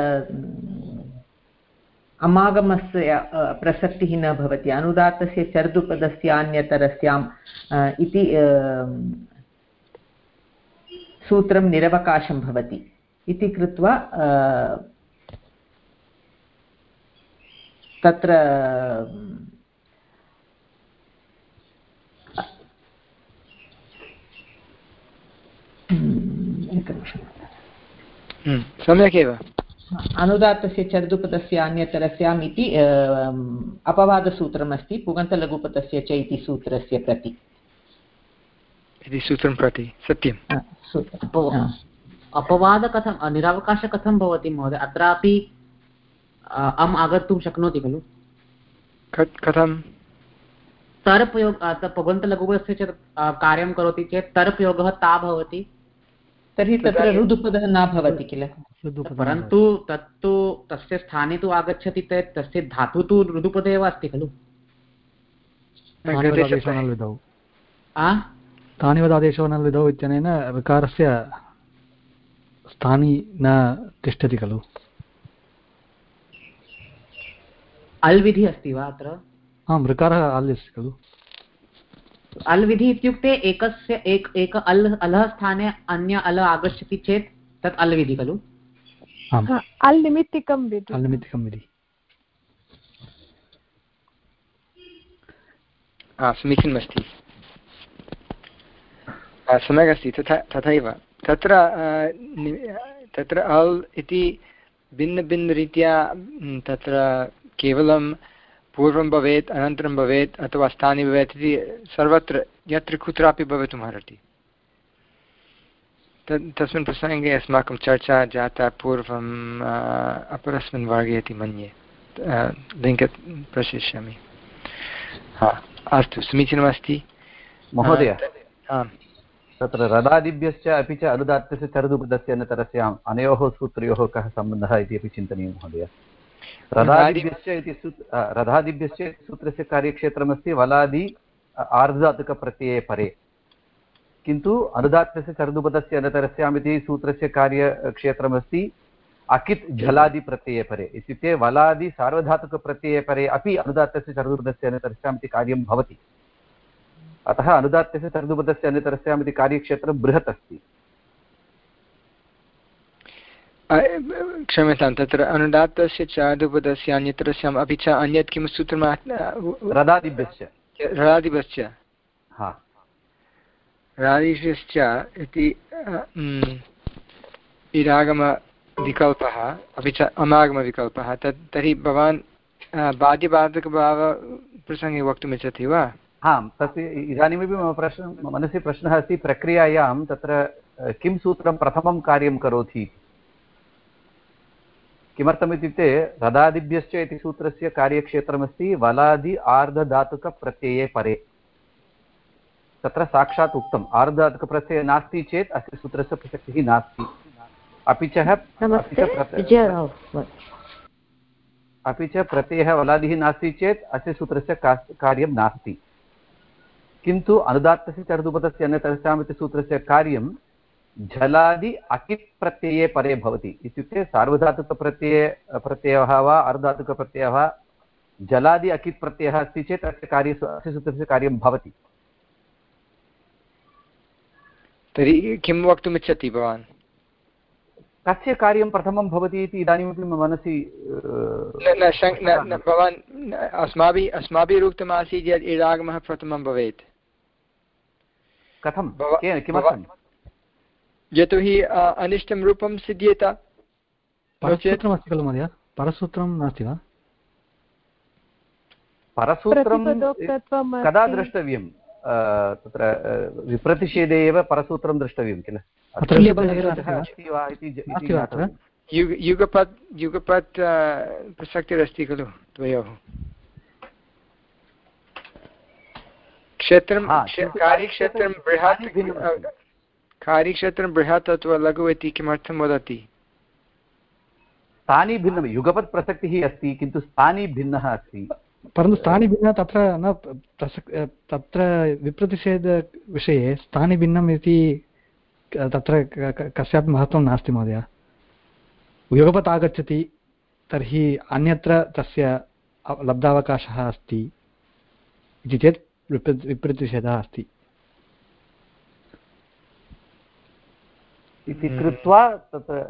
अमागमस्य प्रसक्तिः न भवति। अनुदातस्य चर्दुपदस्यान्यतरस्याम् इति सूत्रं निरवकाशं भवति इति कृत्वा तत्र एकनिमिषम् सम्यक् एव अनुदातस्य चर्दुपदस्य अन्यतरस्याम् इति अपवादसूत्रमस्ति पुगन्तलघुपदस्य च इति सूत्रस्य प्रति इति सूत्रं प्रति सत्यम्। अपवाद कथं निरवकाश कथं भवति महोदय? अत्रापि अम् आगन्तुं शक्नोति खलु? कथं? तर्पयोग पुगन्तलघुपदस्य च कार्यं करोति चेत् तर्पयोगः ता भवति, तर्हि तत्र रुदुपदः न भवति किल? परन्तु तत्तु तस्य स्थाने तु आगच्छति चेत् तस्य धातु तु रुदुपदे एव अस्ति खलु? स्थानिवदादेशो न विधौ इत्यनेन ऋकारस्य स्थानी न तिष्ठति खलु? अल् विधि अस्ति वा अत्र? आम्, ऋकारः अल् अस्ति खलु। अल् विधि इत्युक्ते एकस्य एक एक अल् अलः स्थाने अन्य अल आगच्छति चेत् तत् अल् विधि खलु? अल् निमित्तिकं विधि। अल् निमित्तिकं विधि। समीचीनमस्ति, सम्यक् अस्ति। तथा तथैव तत्र तत्र अल् इति भिन्नभिन्नरीत्या तत्र केवलं पूर्वं भवेत् अनन्तरं भवेत् अथवा स्थाने भवेत् इति सर्वत्र यत्र कुत्रापि भवितुमर्हति। तत् तस्मिन् प्रसङ्गे अस्माकं चर्चा जाता पूर्वम् अपरस्मिन् वर्गे इति मन्ये। लिङ्क् प्रेषयिष्यामि। हा अस्तु, समीचीनमस्ति महोदय। तत्र रदादिभ्यश्च अपि च अनुदात्तस्य चरदुपदस्य अनन्तरस्याम् अनयोः सूत्रयोः कः सम्बन्धः इति अपि चिन्तनीयं महोदय। रदादिभ्यश्च इति सूत्र रदादिभ्यश्च सूत्रस्य कार्यक्षेत्रमस्ति वलादि आर्धातुकप्रत्यये परे, किन्तु अनुदात्तस्य चरदुपदस्य अनन्तरस्याम् इति सूत्रस्य कार्यक्षेत्रमस्ति अकित् झलादिप्रत्यये परे। इत्युक्ते वलादि सार्वधातुकप्रत्यये परे अपि अनुदात्तस्य चरदुपदस्य अनन्तरस्याम् इति कार्यं भवति। अतः अनुदात्तस्य चरदुपदस्य अनन्तरस्याम् इति कार्यक्षेत्रं बृहत् अस्ति। क्षम्यतां, तत्र अनुदात्तस्य चरदुपदस्य अन्यतरस्याम् अपि च अन्यत् किं सूत्रं? रदादिभ्यश्च रदादिभ्यश्च हा रदादिभ्यश्च इति इडागमविकल्पः अपि च अमागमविकल्पः। तत् तर्हि भवान् बाध्यबाधकभावप्रसङ्गे वक्तुमिच्छति वा? आम्, तस्य इदानीमपि मम प्रश्नः मनसि प्रश्नः अस्ति, प्रक्रियायां तत्र किं सूत्रं प्रथमं कार्यं करोति। किमर्थमित्युक्ते रदादिभ्यश्च इति सूत्रस्य कार्यक्षेत्रमस्ति वलादि आर्धधातुकप्रत्यये परे। तत्र साक्षात् उक्तम् आर्धधातुकप्रत्ययः नास्ति चेत् अस्य सूत्रस्य प्रसक्तिः नास्ति। अपि च अपि च प्रत्ययः वलादिः नास्ति चेत् अस्य सूत्रस्य कार्यं नास्ति। किन्तु अनुदात्तस्य चरदुपदस्य अन्यतरस्याम् इति सूत्रस्य कार्यं झलादि अकित् प्रत्यये परे भवति। इत्युक्ते सार्वधातुकप्रत्यये प्रत्ययः वा अर्धधातुकप्रत्ययः वा जलादि अकित् प्रत्ययः अस्ति चेत् अस्य कार्य अस्य सूत्रस्य कार्यं भवति। तर्हि किं वक्तुमिच्छति भवान्? कस्य कार्यं प्रथमं भवति इति इदानीमपि मम मनसि भवान् अस्माभिः अस्माभिः उक्तमासीत् यत् इडागमः प्रथमं भवेत्। कथं किमर्थं? यतोहि अनिष्टं रूपं सिद्ध्येत। परसूत्रमस्ति खलु महोदय? परसूत्रं नास्ति वा? परसूत्रं कदा द्रष्टव्यं? तत्र विप्रतिषेधे एव परसूत्रं द्रष्टव्यं किल? युगपत् युगपत् प्रसक्तिरस्ति खलु द्वयोः। क्षेत्रं कार्यक्षेत्रं बृहत् कार्यक्षेत्रं बृहत् अथवा लघु इति किमर्थं वदति? स्थानी भिन्नं, युगपत् प्रसक्तिः अस्ति किन्तु स्थानी भिन्नः अस्ति। परन्तु स्थानी भिन्नः तत्र न प्रसक् तत्र विप्रतिषेधविषये स्थानी भिन्नम् इति तत्र कस्यापि महत्त्वं नास्ति महोदय। युगपत् आगच्छति तर्हि अन्यत्र तस्य लब्धावकाशः अस्ति इति चेत् विप्रतिषेधः अस्ति इति कृत्वा तत्र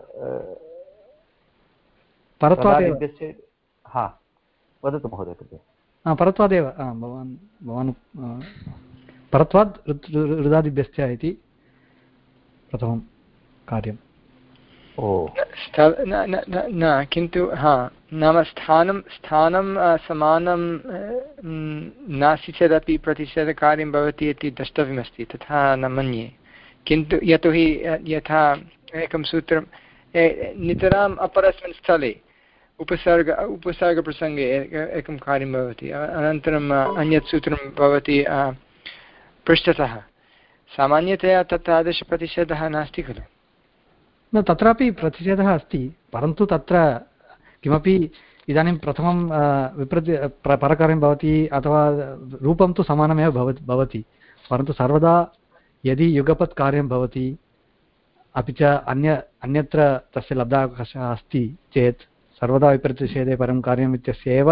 परत्वादेव। हा वदतु महोदय कृपया। परत्वादेव भवान् भवान् परत्वात् ऋदादिभ्यश्च इति प्रथमं कार्यम्। ओ न किन्तु हा नाम स्थानं स्थानं समानं नास्ति चेदपि प्रतिषेधकार्यं भवति इति द्रष्टव्यमस्ति, तथा न मन्ये। किन्तु यतोहि यथा एकं सूत्रं नितराम् अपरस्मिन् स्थले उपसर्ग उपसर्गप्रसङ्गे एकं कार्यं भवति, अनन्तरम् अन्यत् सूत्रं भवति पृष्ठतः। सामान्यतया तत् तादृशप्रतिषेधः नास्ति खलु? न, तत्रापि प्रतिषेधः अस्ति, परन्तु तत्र किमपि इदानीं प्रथमं विप्रति परकार्यं भवति अथवा रूपं तु समानमेव भवति भवति परन्तु सर्वदा यदि युगपत् कार्यं भवति अपि च अन्य अन्यत्र तस्य लब्धावकाशः अस्ति चेत् सर्वदा विप्रतिषेधे परं कार्यम् इत्यस्य एव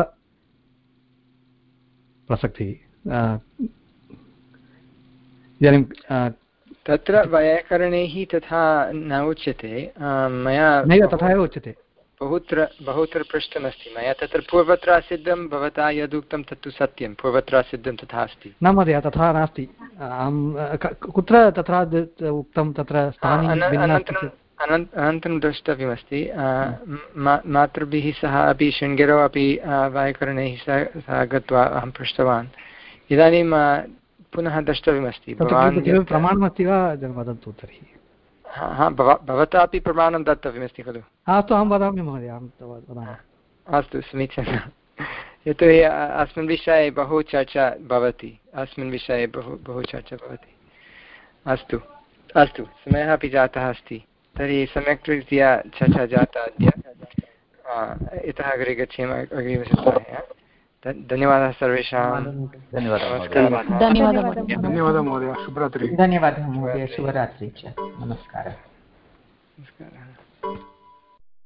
प्रसक्तिः। इदानीं तत्र वैयाकरणैः तथा न उच्यते, मया नैव तथा एव उच्यते। बहुत्र बहुत्र पृष्टमस्ति मया। तत्र पूर्वत्र सिद्धं भवता यदुक्तं तत्तु सत्यं, पूर्वत्र सिद्धं तथा अस्ति। न महोदय, तथा नास्ति। अहं कुत्र तथा उक्तं? तत्र स्थाने अनन्तरं द्रष्टव्यमस्ति मातृभिः सह अपि शृङ्गेरौ अपि वैयाकरणैः सह सह गत्वा अहं पृष्टवान् इदानीं पुनः द्रष्टव्यमस्ति प्रमाणमस्ति वा वदन्तु तर्हि हा भवता अपि प्रमाणं दातव्यमस्ति खलु अस्तु अहं वदामि महोदय अहं वदामि अस्तु समीचीनं यतोहि अस्मिन् विषये बहु चर्चा भवति अस्मिन् विषये बहु बहु चर्चा भवति अस्तु अस्तु समयः अपि जातः अस्ति तर्हि सम्यक् रीत्या चर्चा जाता अद्य इतः अग्रे गच्छेम अग्रिमसप्ताहे धन्यवादः सर्वेषां धन्यवादः धन्यवादः महोदय शुभरात्रिः धन्यवादः महोदय शुभरात्रिः च नमस्कारः नमस्कारः